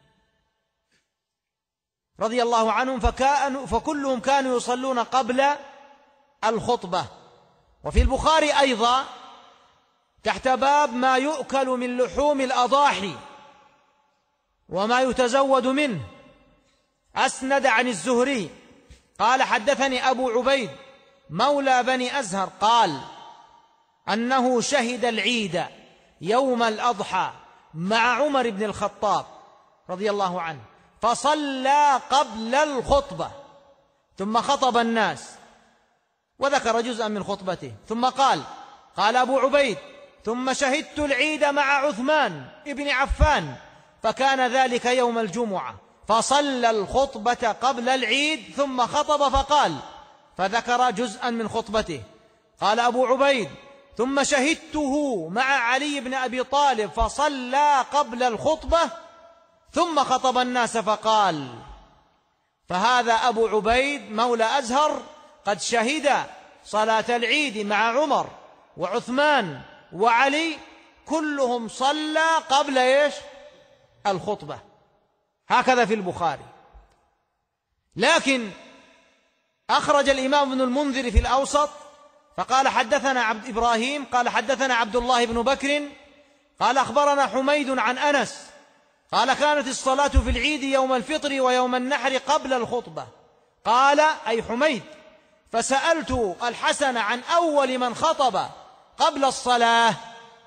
رضي الله عنهم، فكلهم كانوا يصلون قبل الخطبة. وفي البخاري أيضا تحت باب ما يؤكل من لحوم الأضاحي وما يتزود منه، أسند عن الزهري قال: حدثني أبو عبيد مولى بني أزهر قال أنه شهد العيد يوم الأضحى مع عمر بن الخطاب رضي الله عنه، فصلى قبل الخطبة ثم خطب الناس وذكر جزءا من خطبته، ثم قال أبو عبيد: ثم شهدت العيد مع عثمان ابن عفان فكان ذلك يوم الجمعة، فصلى الخطبة قبل العيد ثم خطب فقال، فذكر جزءا من خطبته. قال أبو عبيد: ثم شهدته مع علي بن أبي طالب فصلى قبل الخطبة ثم خطب الناس فقال. فهذا أبو عبيد مولى أزهر قد شهد صلاة العيد مع عمر وعثمان وعلي، كلهم صلى قبل الخطبة. هكذا في البخاري. لكن أخرج الإمام ابن المنذر في الأوسط فقال: حدثنا إبراهيم قال حدثنا عبد الله بن بكر قال أخبرنا حميد عن أنس قال: كانت الصلاة في العيد يوم الفطر ويوم النحر قبل الخطبة. قال أي حميد: فسألت الحسن عن أول من خطب قبل الصلاة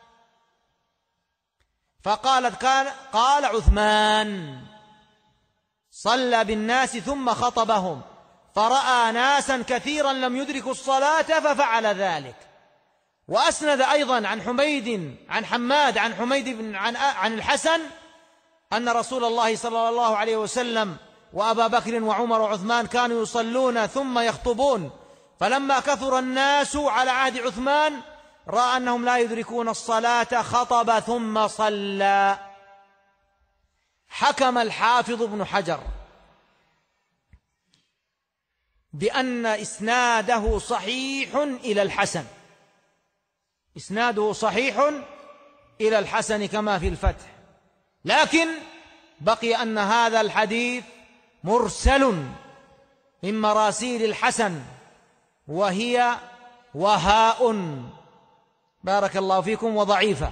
قال عثمان صلى بالناس ثم خطبهم، فرأى ناسا كثيرا لم يدركوا الصلاة ففعل ذلك. وأسند أيضا عن حماد عن حميد عن الحسن أن رسول الله صلى الله عليه وسلم وأبا بكر وعمر وعثمان كانوا يصلون ثم يخطبون، فلما كثر الناس على عهد عثمان رأى أنهم لا يدركون الصلاة خطب ثم صلى. حكم الحافظ ابن حجر بأن إسناده صحيح إلى الحسن، إسناده صحيح إلى الحسن كما في الفتح، لكن بقي أن هذا الحديث مرسل من مراسيل الحسن وهي وهاء بارك الله فيكم وضعيفة.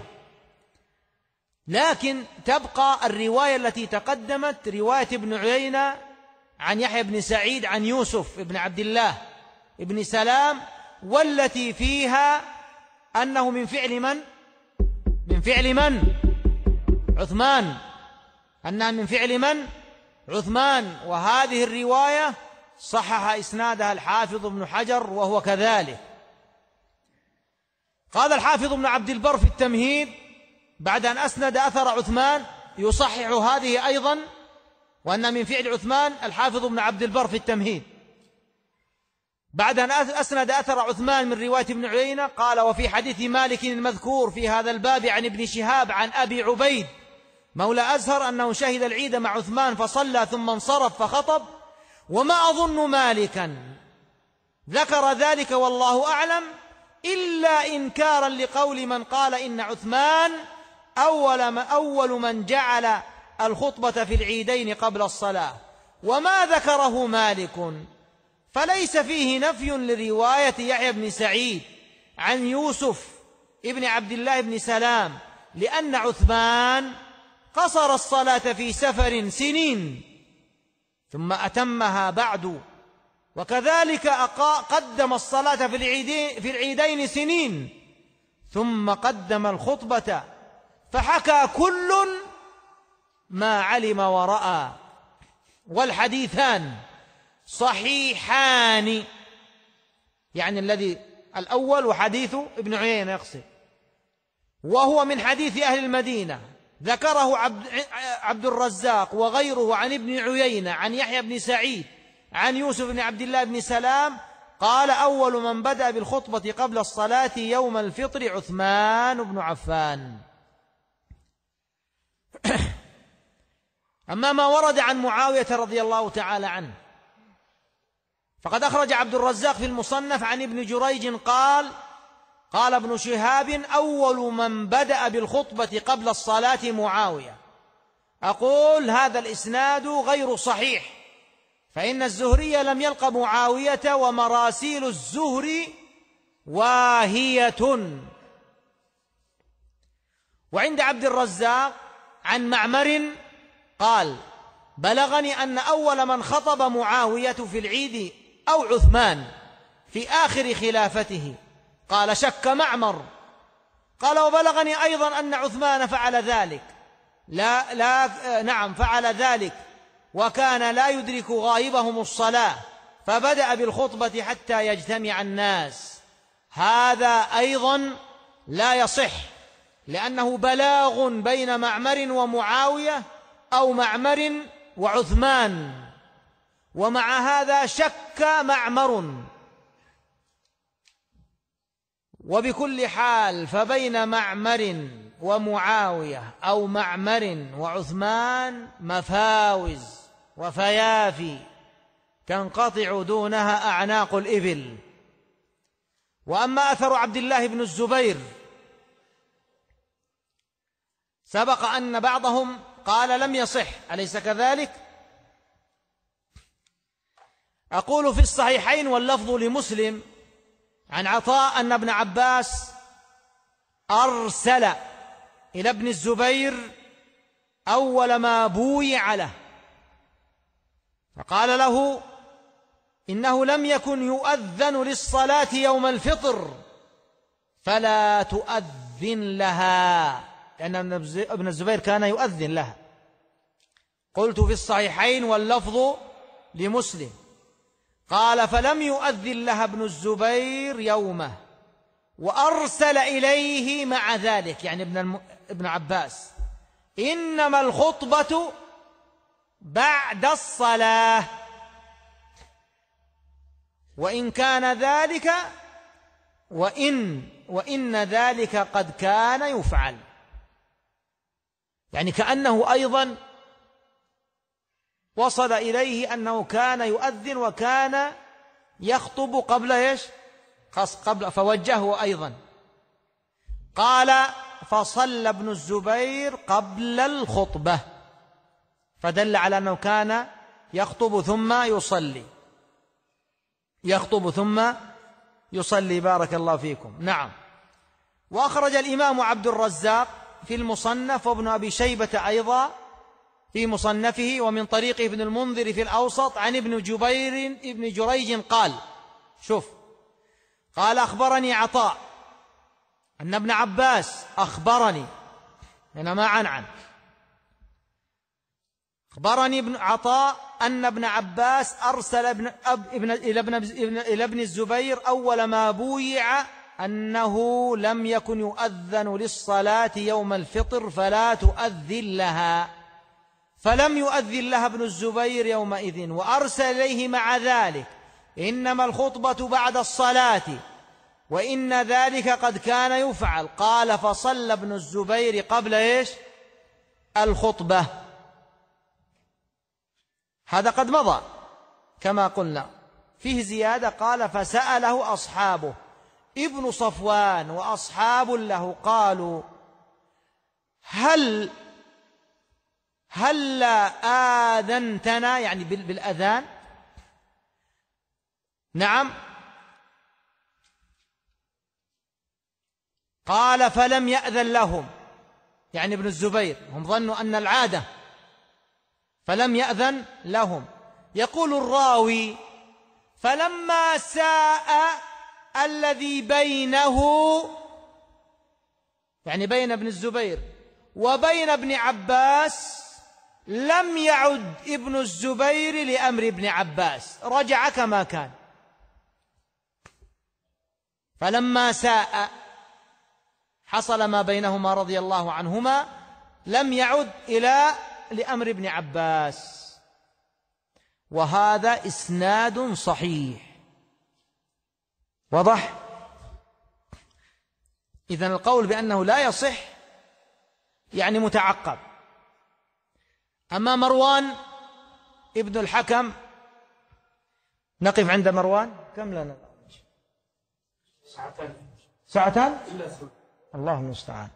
لكن تبقى الرواية التي تقدمت رواية ابن عيينة عن يحيى بن سعيد عن يوسف بن عبد الله بن سلام، والتي فيها أنه من فعل من؟ عثمان، أنها من فعل من؟ عثمان. وهذه الرواية صحح إسنادها الحافظ ابن حجر وهو كذلك. قال الحافظ ابن عبد البر في التمهيد بعد أن أسند أثر عثمان يصحح هذه أيضا، وأن من فعل عثمان. الحافظ ابن عبد البر في التمهيد بعد أن أسند أثر عثمان من رواية ابن عيينة قال: وفي حديث مالك المذكور في هذا الباب عن ابن شهاب عن أبي عبيد مولى أزهر أنه شهد العيد مع عثمان فصلى ثم انصرف فخطب، وما أظن مالكا ذكر ذلك والله أعلم إلا إنكارا لقول من قال إن عثمان أول من جعل الخطبة في العيدين قبل الصلاة. وما ذكره مالك فليس فيه نفي لرواية يحيى بن سعيد عن يوسف ابن عبد الله بن سلام، لأن عثمان قصر الصلاة في سفر سنين ثم أتمها بعد، وكذلك قدم الصلاة في العيدين سنين ثم قدم الخطبة، فحكى كل ما علم ورأى، والحديثان صحيحان، يعني الذي الأول وحديث ابن عيينة يقصد، وهو من حديث أهل المدينة ذكره عبد الرزاق وغيره عن ابن عيينة عن يحيى بن سعيد عن يوسف بن عبد الله بن سلام قال: أول من بدأ بالخطبة قبل الصلاة يوم الفطر عثمان بن عفان. أما ما ورد عن معاوية رضي الله تعالى عنه فقد أخرج عبد الرزاق في المصنف عن ابن جريج قال قال ابن شهاب أول من بدأ بالخطبة قبل الصلاة معاوية. أقول هذا الإسناد غير صحيح، فإن الزهري لم يلق معاوية، ومراسيل الزهري واهية. وعند عبد الرزاق عن معمر قال بلغني أن أول من خطب معاوية في العيد أو عثمان في آخر خلافته. قال شك معمر. قال وبلغني أيضا أن عثمان فعل ذلك. نعم فعل ذلك، وكان لا يدرك غائبهم الصلاة فبدأ بالخطبة حتى يجتمع الناس. هذا أيضا لا يصح، لأنه بلاغ بين معمر ومعاوية أو معمر وعثمان، ومع هذا شك معمر. وبكل حال فبين معمر ومعاوية أو معمر وعثمان مفاوز وفيافي تنقطع دونها أعناق الإبل. وأما أثر عبد الله بن الزبير سبق أن بعضهم قال لم يصح، أليس كذلك؟ أقول في الصحيحين واللفظ لمسلم عن عطاء أن ابن عباس أرسل إلى ابن الزبير أول ما بويع له فقال له إنه لم يكن يؤذن للصلاة يوم الفطر فلا تؤذن لها، لأن ابن الزبير كان يؤذن لها. قلت في الصحيحين واللفظ لمسلم. قال فلم يؤذن لها ابن الزبير يومه، وأرسل إليه مع ذلك يعني ابن عباس إنما الخطبة بعد الصلاة، وإن كان ذلك وإن ذلك قد كان يفعل. يعني كأنه أيضا وصل إليه أنه كان يؤذن وكان يخطب قبل إيش؟ قبل، فوجهه أيضا. قال فصلى ابن الزبير قبل الخطبة، فدل على أنه كان يخطب ثم يصلي، يخطب ثم يصلي. بارك الله فيكم. نعم. وأخرج الإمام عبد الرزاق في المصنف، وابن أبي شيبة أيضا في مصنفه، ومن طريق ابن المنذر في الأوسط عن ابن جريج قال شوف، قال أخبرني عطاء أن ابن عباس أخبرني، هنا ما عن أخبرني ابن عطاء أن ابن عباس أرسل إلى ابن الزبير أول ما بويع أنه لم يكن يؤذن للصلاة يوم الفطر فلا تؤذن لها، فلم يؤذن لها ابن الزبير يومئذ، وأرسل إليه مع ذلك إنما الخطبة بعد الصلاة وإن ذلك قد كان يفعل. قال فصلى ابن الزبير قبل إيش؟ الخطبة. هذا قد مضى كما قلنا. فيه زيادة، قال فسأله أصحابه ابن صفوان وأصحاب له قالوا هل آذنتنا، يعني بالأذان. نعم. قال فلم يأذن لهم، يعني ابن الزبير، هم ظنوا أن العادة، فلم يأذن لهم. يقول الراوي فلما ساء الذي بينه، يعني بين ابن الزبير وبين ابن عباس، لم يعد ابن الزبير لأمر ابن عباس، رجع كما كان. فلما ساء حصل ما بينهما رضي الله عنهما، لم يعد لأمر ابن عباس. وهذا إسناد صحيح. واضح؟ إذن القول بأنه لا يصح يعني متعقب. أما مروان ابن الحكم، نقف عند مروان. كم لنا؟ ساعتان. الله المستعان.